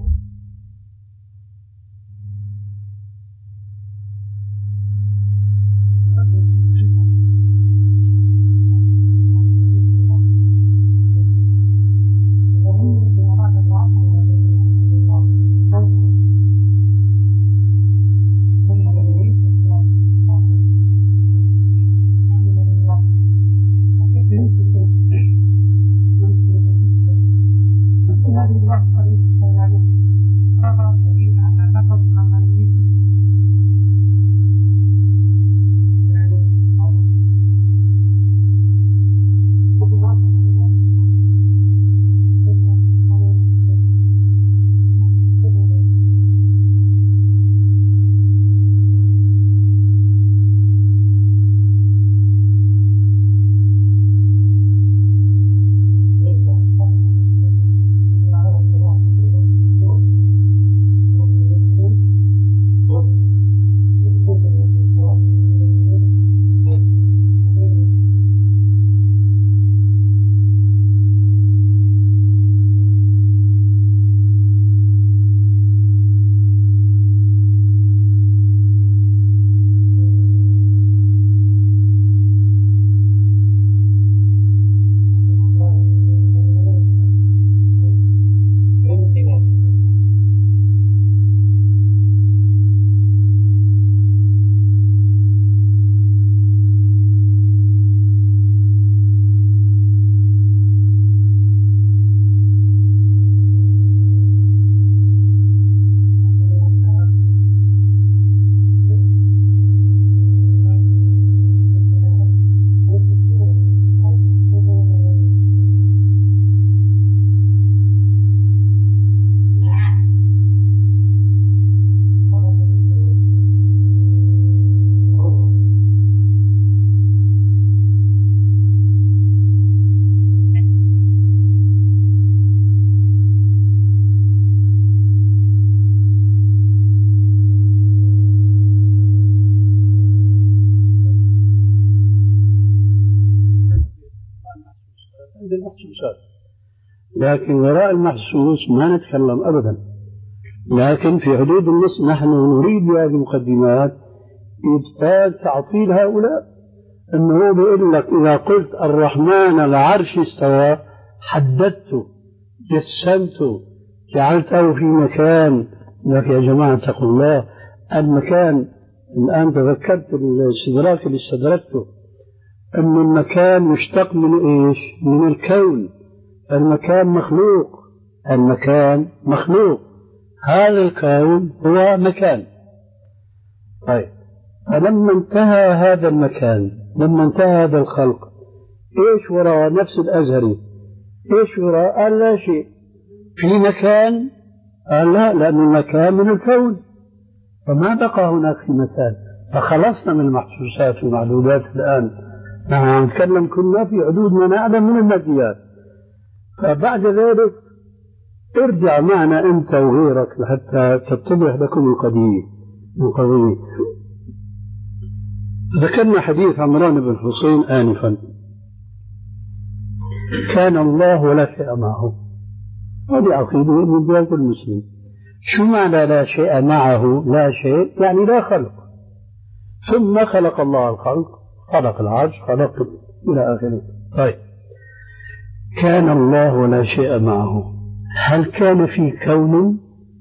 لكن وراء المحسوس ما نتكلم أبدا. لكن في حدود النص نحن نريد بهذه المقدمات إبطال تعطيل هؤلاء، أنه بيقول لك إذا قلت الرحمن العرش استوى حددته جسمته جعلته في مكان. لك يا جماعة اتقوا الله، المكان الآن تذكرت الاستدراك اللي استدركته أن المكان مشتق من إيش؟ من الكون. المكان مخلوق، المكان مخلوق، هذا الكون هو مكان. طيب فلما انتهى هذا المكان، لما انتهى هذا الخلق، ايش وراء نفس الأزهري؟ ايش وراء؟ قال لا شيء في مكان. قال لا، لأن المكان من الكون، فما بقى هناك في مكان. فخلصنا من المحسوسات والمعدودات. الآن نحن نتكلم كنا في حدود ما نعلم من الماديات. فبعد ذلك ارجع معنا أنت وغيرك حتى تتضح لكم القضية. القضية ذكرنا حديث عمران بن حسين آنفا، كان الله ولا شيء معه. هذه عقيدة من بلاد المسلم. شو معنى لا شيء معه؟ لا شيء يعني لا خلق، ثم خلق الله الخلق، خلق العرش، خلق إلى آخره. طيب كان الله ولا شيء معه، هل كان في كون؟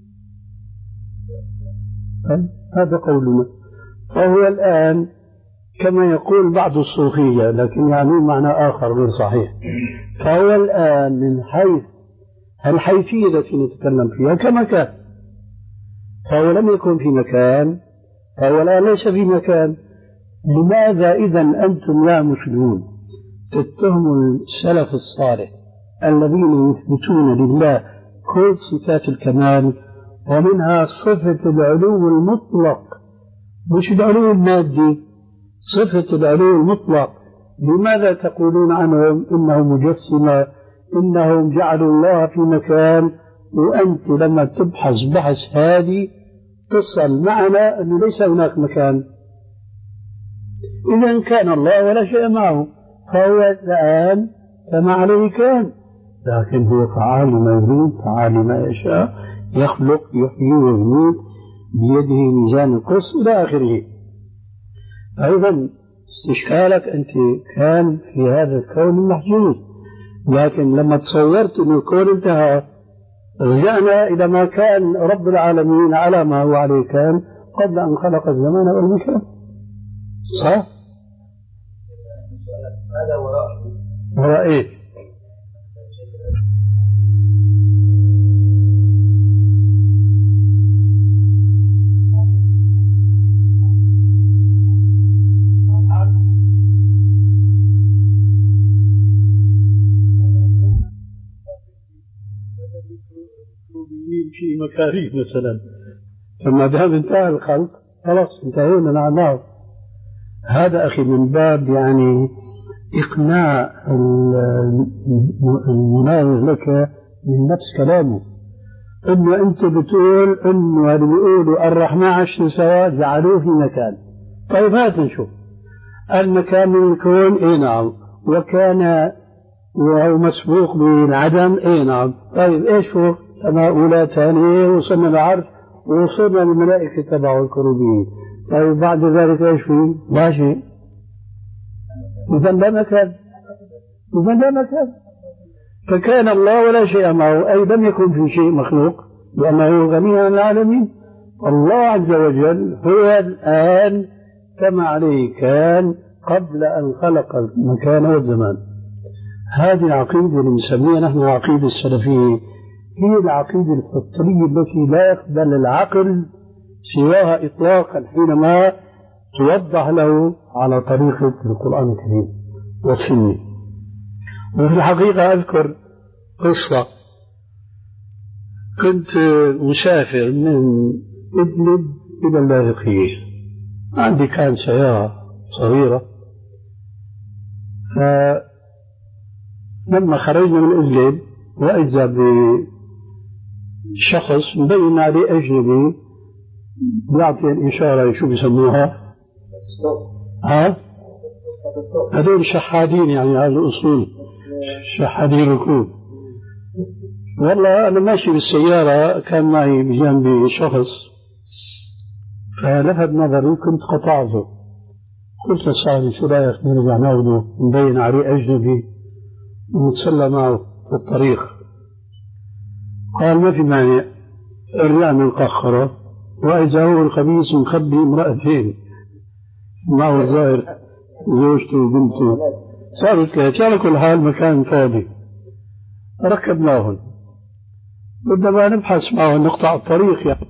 هذا قولنا. فهو الآن كما يقول بعض الصوفية، لكن يعني معنى آخر غير صحيح. فهو الآن من حيث الحيثية التي نتكلم فيها كمكان، فهو لم يكن في مكان، فهو الآن ليس في مكان. لماذا إذن أنتم يا مسلمون تتهموا السلف الصالح الذين يثبتون لله كل صفات الكمال، ومنها صفة العلو المطلق، مش العلو المادي، صفة العلو المطلق؟ لماذا تقولون عنهم إنهم مجسمة، إنهم جعلوا الله في مكان، وأنت لما تبحث بحث هذه تصل معنا أنه ليس هناك مكان؟ إذا كان الله ولا شيء معه، فهو الآن كما عليه كان، لكن هو فعال لما يريد، فعال لما يشاء، يخلق يحيي ويميت بيده ميزان القسط إلى آخره. أيضا استشكالك أنت كان في هذا الكون المحجوز، لكن لما تصورت أن الكون انتهى رجعنا إلى ما كان رب العالمين على ما هو عليه كان قبل أن خلق الزمان والمكان. صح؟
هذا وراء
وراء إيه؟ في مكاريه مثلا، فما دام انتهى الخلق خلاص انتهينا معناه. هذا أخي من باب يعني إقناع المناظر لك من نفس كلامه، إنه أنت بتقول إنه اللي بيقولوا الرحمن عشر سوا جعلوه في مكان. طيب هات نشوف المكان من الكون. إيه نعم. وكان وهو مسبوق بالعدم. إيه نعم. طيب إيش فوق؟ سماء أولى ثانية، وصلنا العرش، ووصلنا للملائكة تبع الكروبيين. طيب بعد ذلك إيش فيه؟ لا شيء. إذا لا مكان، إذا لا مكان. فكان الله ولا شيء معه، أي لم يكن في شيء مخلوق، لأنه غني عن العالمين. الله عز وجل هو الآن كما عليه كان قبل أن خلق المكان والزمان. هذه العقيدة اللي نسميها نحن العقيدة السلفية هي العقيدة الفطرية التي لا يقبل العقل سواها إطلاقا حينما توضح له على طريقة القرآن الكريم والسنة. وفي الحقيقة أذكر قصة، كنت مسافر من إدلب إلى اللاذقية، عندي كان سيارة صغيرة، فلما خرجنا من إدلب وإذا بشخص مبين عليه أجنبي بيعطي الإشارة شو بيسموها؟ ها؟ هذول شحادين، يعني هذا الأصول شحادين ركوب. والله أنا ماشي بالسيارة كان معي بجنبي شخص فلفت نظري كنت قطعته، قلت لصاحبي شو رأيك نرجع ناخده نبين عليه أجنبي ونتسلى معه في الطريق؟ قال ما في مانع. رجعنا القخرة وإذا هو الخبيث مخبي امرأتين معه الظاهر زوجته وبنته، صارت كذا. على كل حال مكان فاضي ركبناهن، بدنا نبحث معه نقطع الطريق يعني.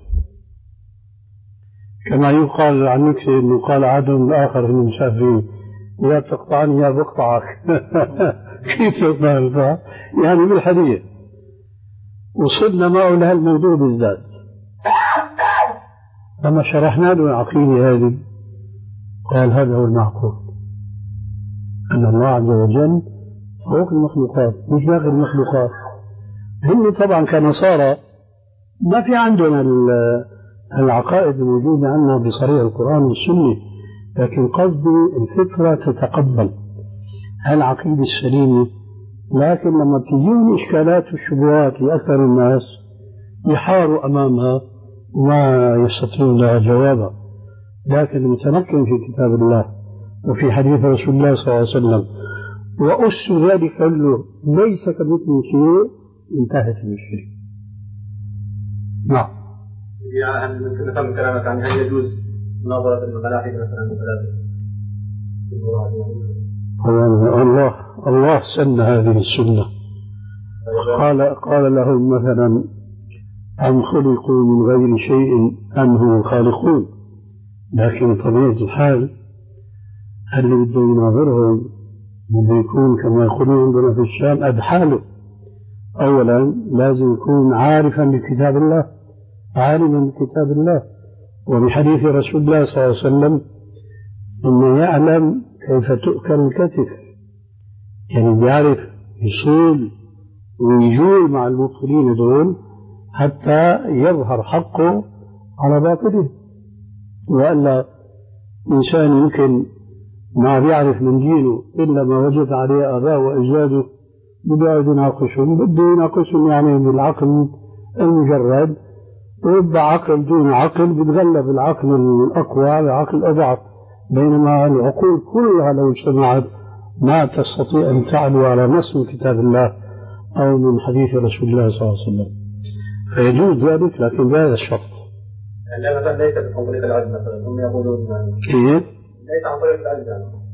كما يقال عن نكسة انه قال عدو الاخر من المسافرين يا تقطعني يا بقطعك. كيف تقطع يعني بالحديث. وصلنا معه لهالموضوع بالذات، لما شرحنا له العقيدة هذه قال هذا هو المعقول، أن الله عز وجل فوق المخلوقات مش داخل المخلوقات. هم طبعا كنصارى ما في عندنا العقائد الموجودة عندنا بصريح القرآن والسنة، لكن قصدي الفكرة تتقبل هالعقيدة السليمة. لكن لما تجيهم إشكالات والشبهات لأكثر الناس يحاروا أمامها وما يستطيعون لها جوابا. لكن المتمكن في كتاب الله وفي حديث رسول الله صلى الله عليه وسلم وأس ذلك كله ليس كمثله شيء انتهت المشكلة. نعم.
يعني ممكن نفهم كلامك عن هل يجوز مناظرة الملاحدة مثلا بثلاثة؟
الله الله سن هذه السنة. قال قال لهم مثلا أم خلقوا من غير شيء أم هم خالقون. لكن طبيعة الحال اللي بده يناظرهم بده يكون كما يقولون عندنا في الشام أدحاله. أولا لازم يكون عارفا بكتاب الله، عالما بكتاب الله وبحديث رسول الله صلى الله عليه وسلم إنه يعلم كيف تؤكل الكتف، يعني بيعرف يصول ويجول مع المبطلين دول حتى يظهر حقه على باطله. وإلا إنسان يمكن ما بيعرف من دينه إلا ما وجد عليه آباء وأجداده بده يناقشهم، بده يناقشهم يعني بالعقل المجرد، ويبقى عقل دون عقل بتغلب العقل الأقوى على عقل أضعف. بينما العقول كلها لو اجتمعت ما تستطيع أن تعلو على نص من كتاب الله أو من حديث رسول الله صلى الله عليه وسلم، فيجوز ذلك لكن بهذا الشرط.
يعني مثلا ليس عن طريق العلم، مثلا هم يقولون
كيف؟
ليس عن طريق العلم يعني.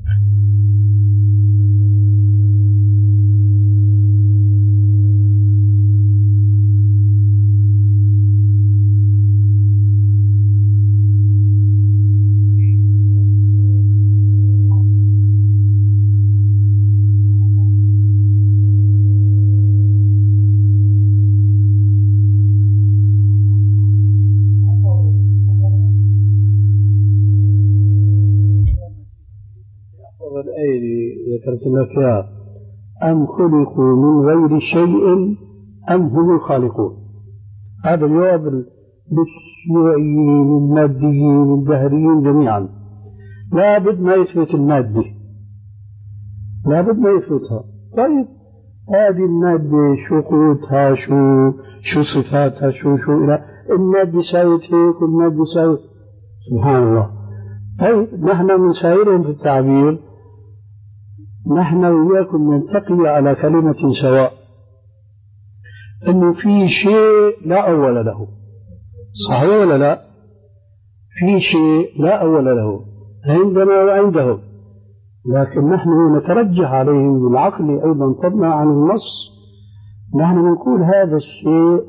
الآية اللي ذكرت لك إياها أم خلقوا من غير شيء أم هم الخالقون. هذا الجواب للشيوعيين الماديين الدهريين جميعا. لا بد ما يثبت المادة، لا بد ما يثبتها. طيب هذه المادة شو قوتها، شو شو صفاتها، شو شو إلى المادة ساوت هيك والمادة ساوت، سبحان الله. طيب نحن من سائرهم في التعبير نحن وإياكم نلتقي على كلمة سواء، أنه في شيء لا أول له، صحيح ولا لا؟ في شيء لا أول له عندنا وعندهم، لكن نحن نترجح عليهم بالعقل أيضا فضلا عن النص. نحن نقول هذا الشيء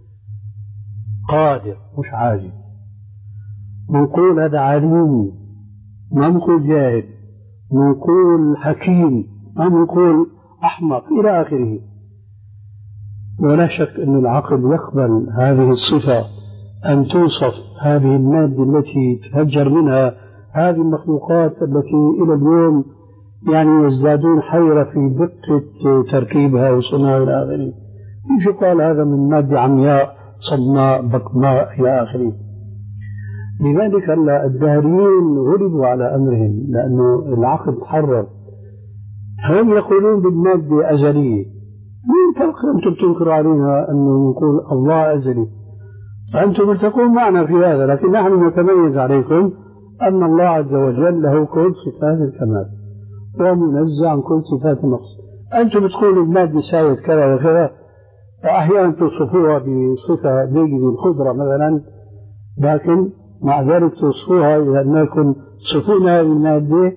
قادر مش عاجز، نقول هذا عليم ما نقول جاهل، نقول حكيم ما نقول أحمق إلى آخره. ولا شك أن العقل يقبل هذه الصفة أن توصف هذه المادة التي تفجر منها هذه المخلوقات التي إلى اليوم يعني يزدادون حيرة في دقة تركيبها وصناعها إلى آخره. كيف يقال هذا من مادة عمياء صدماء بكماء إلى آخره؟ لذلك الدهريين غلبوا على أمرهم لأنه العقل تحرر. هم يقولون بالمادة أزلية، من فرق أنتم تنكروا علينا أنه نقول الله أزلي؟ أنتم تقولون معنا في هذا، لكن نحن نتميز عليكم أن الله عز وجل له كل صفات الكمال ومنزه عن كل صفات النقص. أنتم تقولوا المادة ساوت كذا وكذا، وأحيانا تصفوها بصفة جيدة القدرة مثلا، لكن مع ذلك تصفوها إذا أنكم تصفون هذه المادة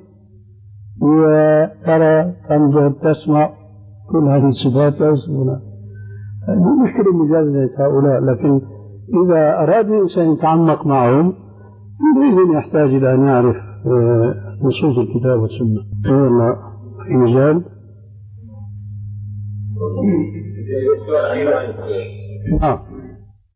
وترى تنظر تسمع كل هذه الصفات لا يصفونها. هذه مشكلة مجازة هؤلاء، لكن إذا أراد الإنسان يتعمق معهم يريد يحتاج إلى أن يعرف نصوص الكتاب والسنة. والله في مجال آه.